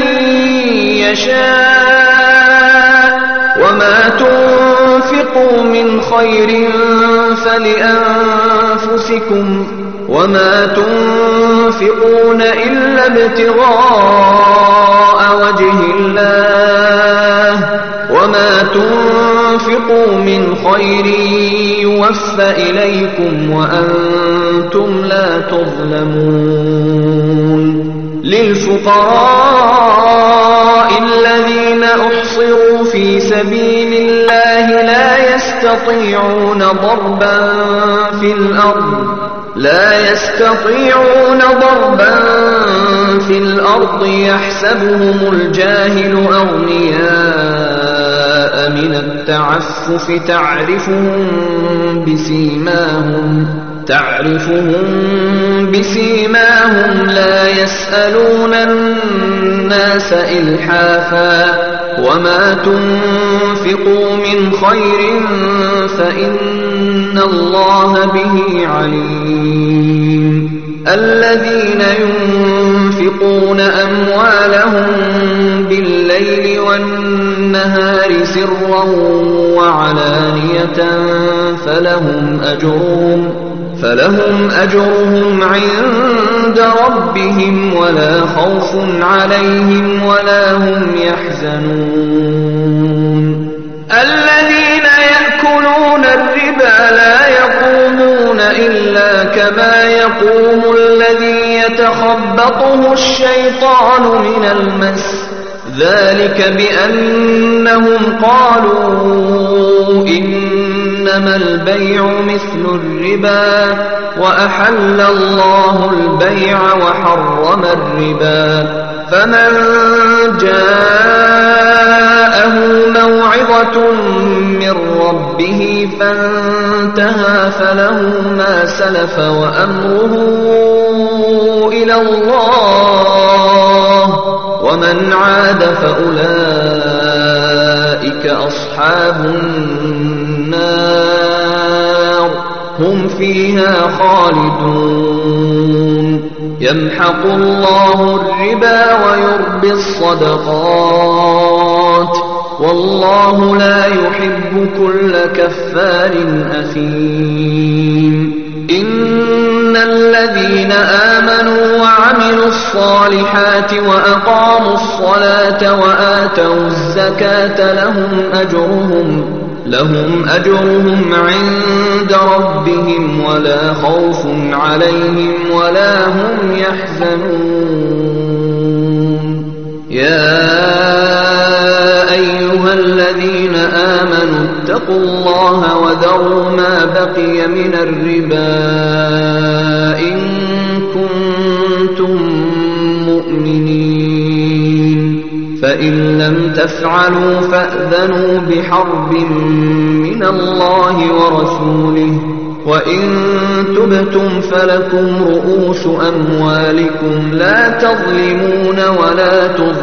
Speaker 1: يشاء وما تنفقوا من خير فلأنفسكم وما تنفقون إلا ابتغاء وجه الله وما تنفقوا من خير يوفى إليكم وأنتم لا تظلمون للفقراء الذين أحصروا في سبيل الله لا يستطيعون ضربا في الأرض يحسبهم الجاهل أغنياء من التعفف تعرفهم بسيماهم لا يسألون الناس إلحافا وما تنفقوا من خير فإن الله به عليم الذين ينفقون أموالهم بالليل والنهار سرا وعلانية فلهم أجرهم عند ربهم ولا خوف عليهم ولا هم يحزنون الذين يأكلون الربا لا يقومون يقومون إلا كما يقوم الذي يتخبطه الشيطان من المس ذلك بأنهم قالوا إنما البيع مثل الربا وأحل الله البيع وحرم الربا فمن جاءه موعظة من ربه فانتهى فله ما سلف وأمره إلى الله ومن عاد فأولئك أصحاب النار هم فيها خالدون يمحق الله الربا ويربي الصدقات والله لا يحب كل كفار أثيم إن الذين آمنوا وعملوا الصالحات وأقاموا الصلاة وآتوا الزكاة لهم أجرهم عند ربهم ولا خوف عليهم ولا هم يحزنون يا أيها الذين آمنوا اتقوا الله وذروا ما بقي من الربا إن كنتم مؤمنين فإن لم تفعلوا فأذنوا بحرب من الله ورسوله وإن تبتم فلكم رؤوس أموالكم لا تظلمون ولا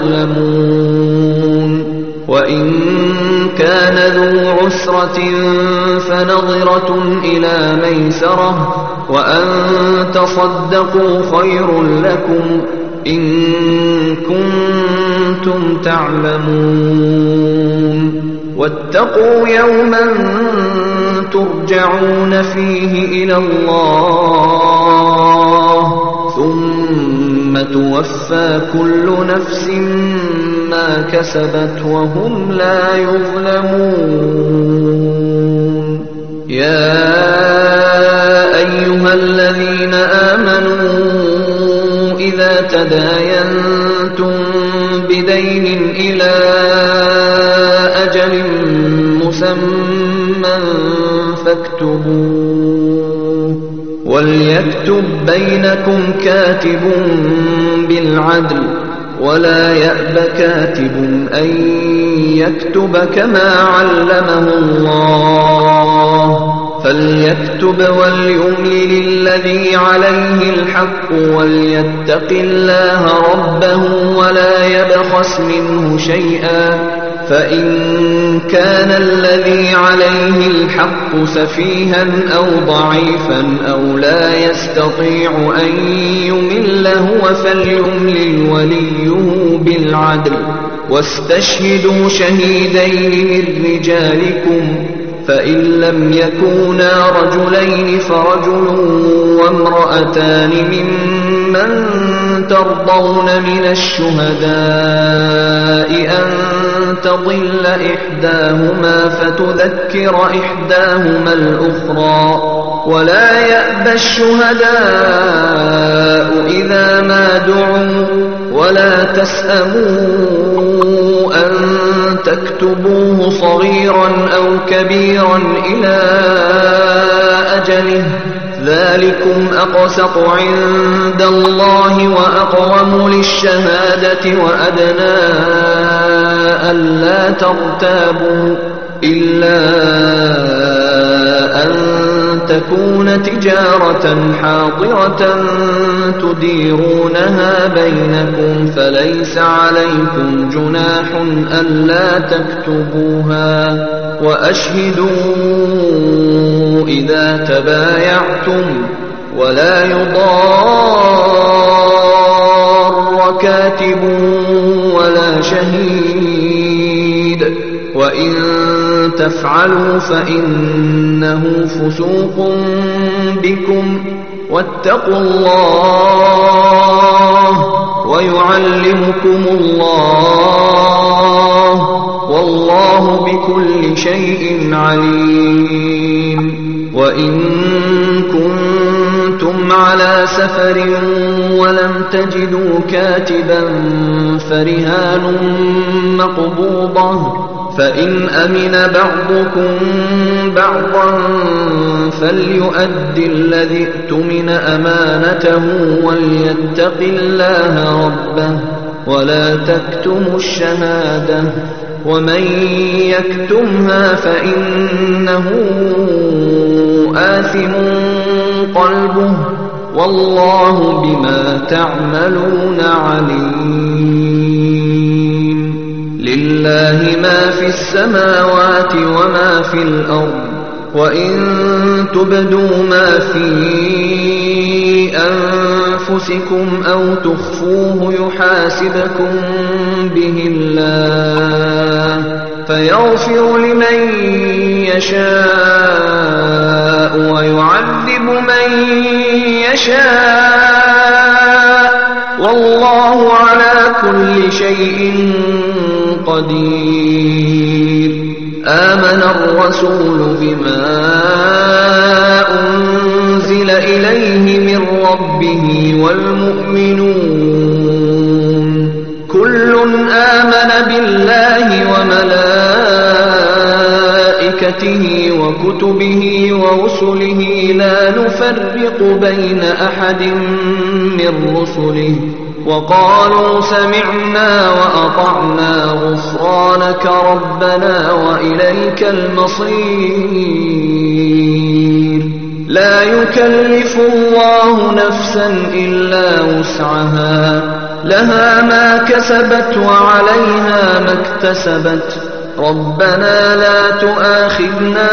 Speaker 1: تظلمون وإن كان ذو عسرة فنظرة إلى ميسرة وأن تصدقوا خير لكم إن كنتم تعلمون واتقوا يوما ترجعون فيه إلى الله ثم توفى كل نفس ما كسبت وهم لا يظلمون يا أيها الذين آمنوا إذا تداينتم بدين إلى أجل مسمى فاكتبوه وليكتب بينكم كاتب بالعدل ولا يأب كاتب أن يكتب كما علمه الله فليكتب وليملل الذي عليه الحق وليتق الله ربه ولا يبخس منه شيئا فإن كان الذي عليه الحق سفيها أو ضعيفا أو لا يستطيع أن يمل هو فليملل وليه بالعدل واستشهدوا شهيدين من رجالكم فإن لم يكونا رجلين فرجل وامرأتان ممن ترضون من الشهداء أن تضل إحداهما فتذكر إحداهما الأخرى ولا يأبى الشهداء إذا ما دعوا ولا تسأموا أن تكتبوه صغيرا أو كبيرا إلى أجله ذلكم أقسط عند الله وأقوم للشهادة وأدنى ألا ترتابوا إلا أن تكون تجارة حاضرة تديرونها بينكم فليس عليكم جناح ألا تكتبوها وأشهدوا إذا تبايعتم ولا يضار كاتب ولا شهيد وإن تفعلوا فإنه فسوق بكم واتقوا الله ويعلمكم الله والله بكل شيء عليم وإن كنتم سفر ولم تجدوا كاتبا فرهان مقبوضة، فإن أمن بعضكم بعضا فليؤد الذي اؤتمن أمانته وليتق الله ربه ولا تكتموا الشهادة، ومن يكتمها فإنه آثم قلبه والله بما تعملون عليم. لله ما في السماوات وما في الأرض، وإن تبدوا ما في أنفسكم أو تخفوه يحاسبكم به الله فيغفر لمن يشاء ويعذب من يشاء والله على كل شيء قدير. آمن الرسول بما أنزل إليه من ربه والمؤمنون كل آمن بالله وملائكته وكتبه ورسله لا نفرق بين أحد من رسله وقالوا سمعنا وأطعنا غفرانك ربنا وإليك المصير. لا يكلف الله نفسا إلا وسعها، لها ما كسبت وعليها ما اكتسبت. ربنا لا تؤاخذنا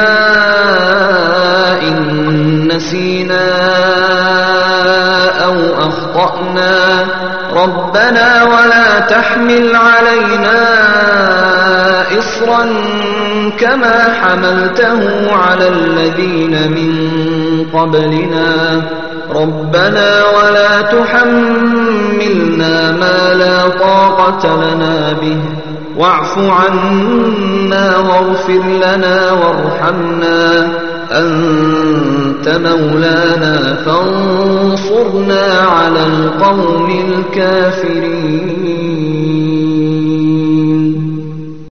Speaker 1: إن نسينا أو أخطأنا، ربنا ولا تحمل علينا إصرا كما حملته على الذين من قبلنا، ربنا ولا تحملنا ما لا طاقة لنا به واعف عنا واغفر لنا وارحمنا أنت مولانا فانصرنا على القوم الكافرين.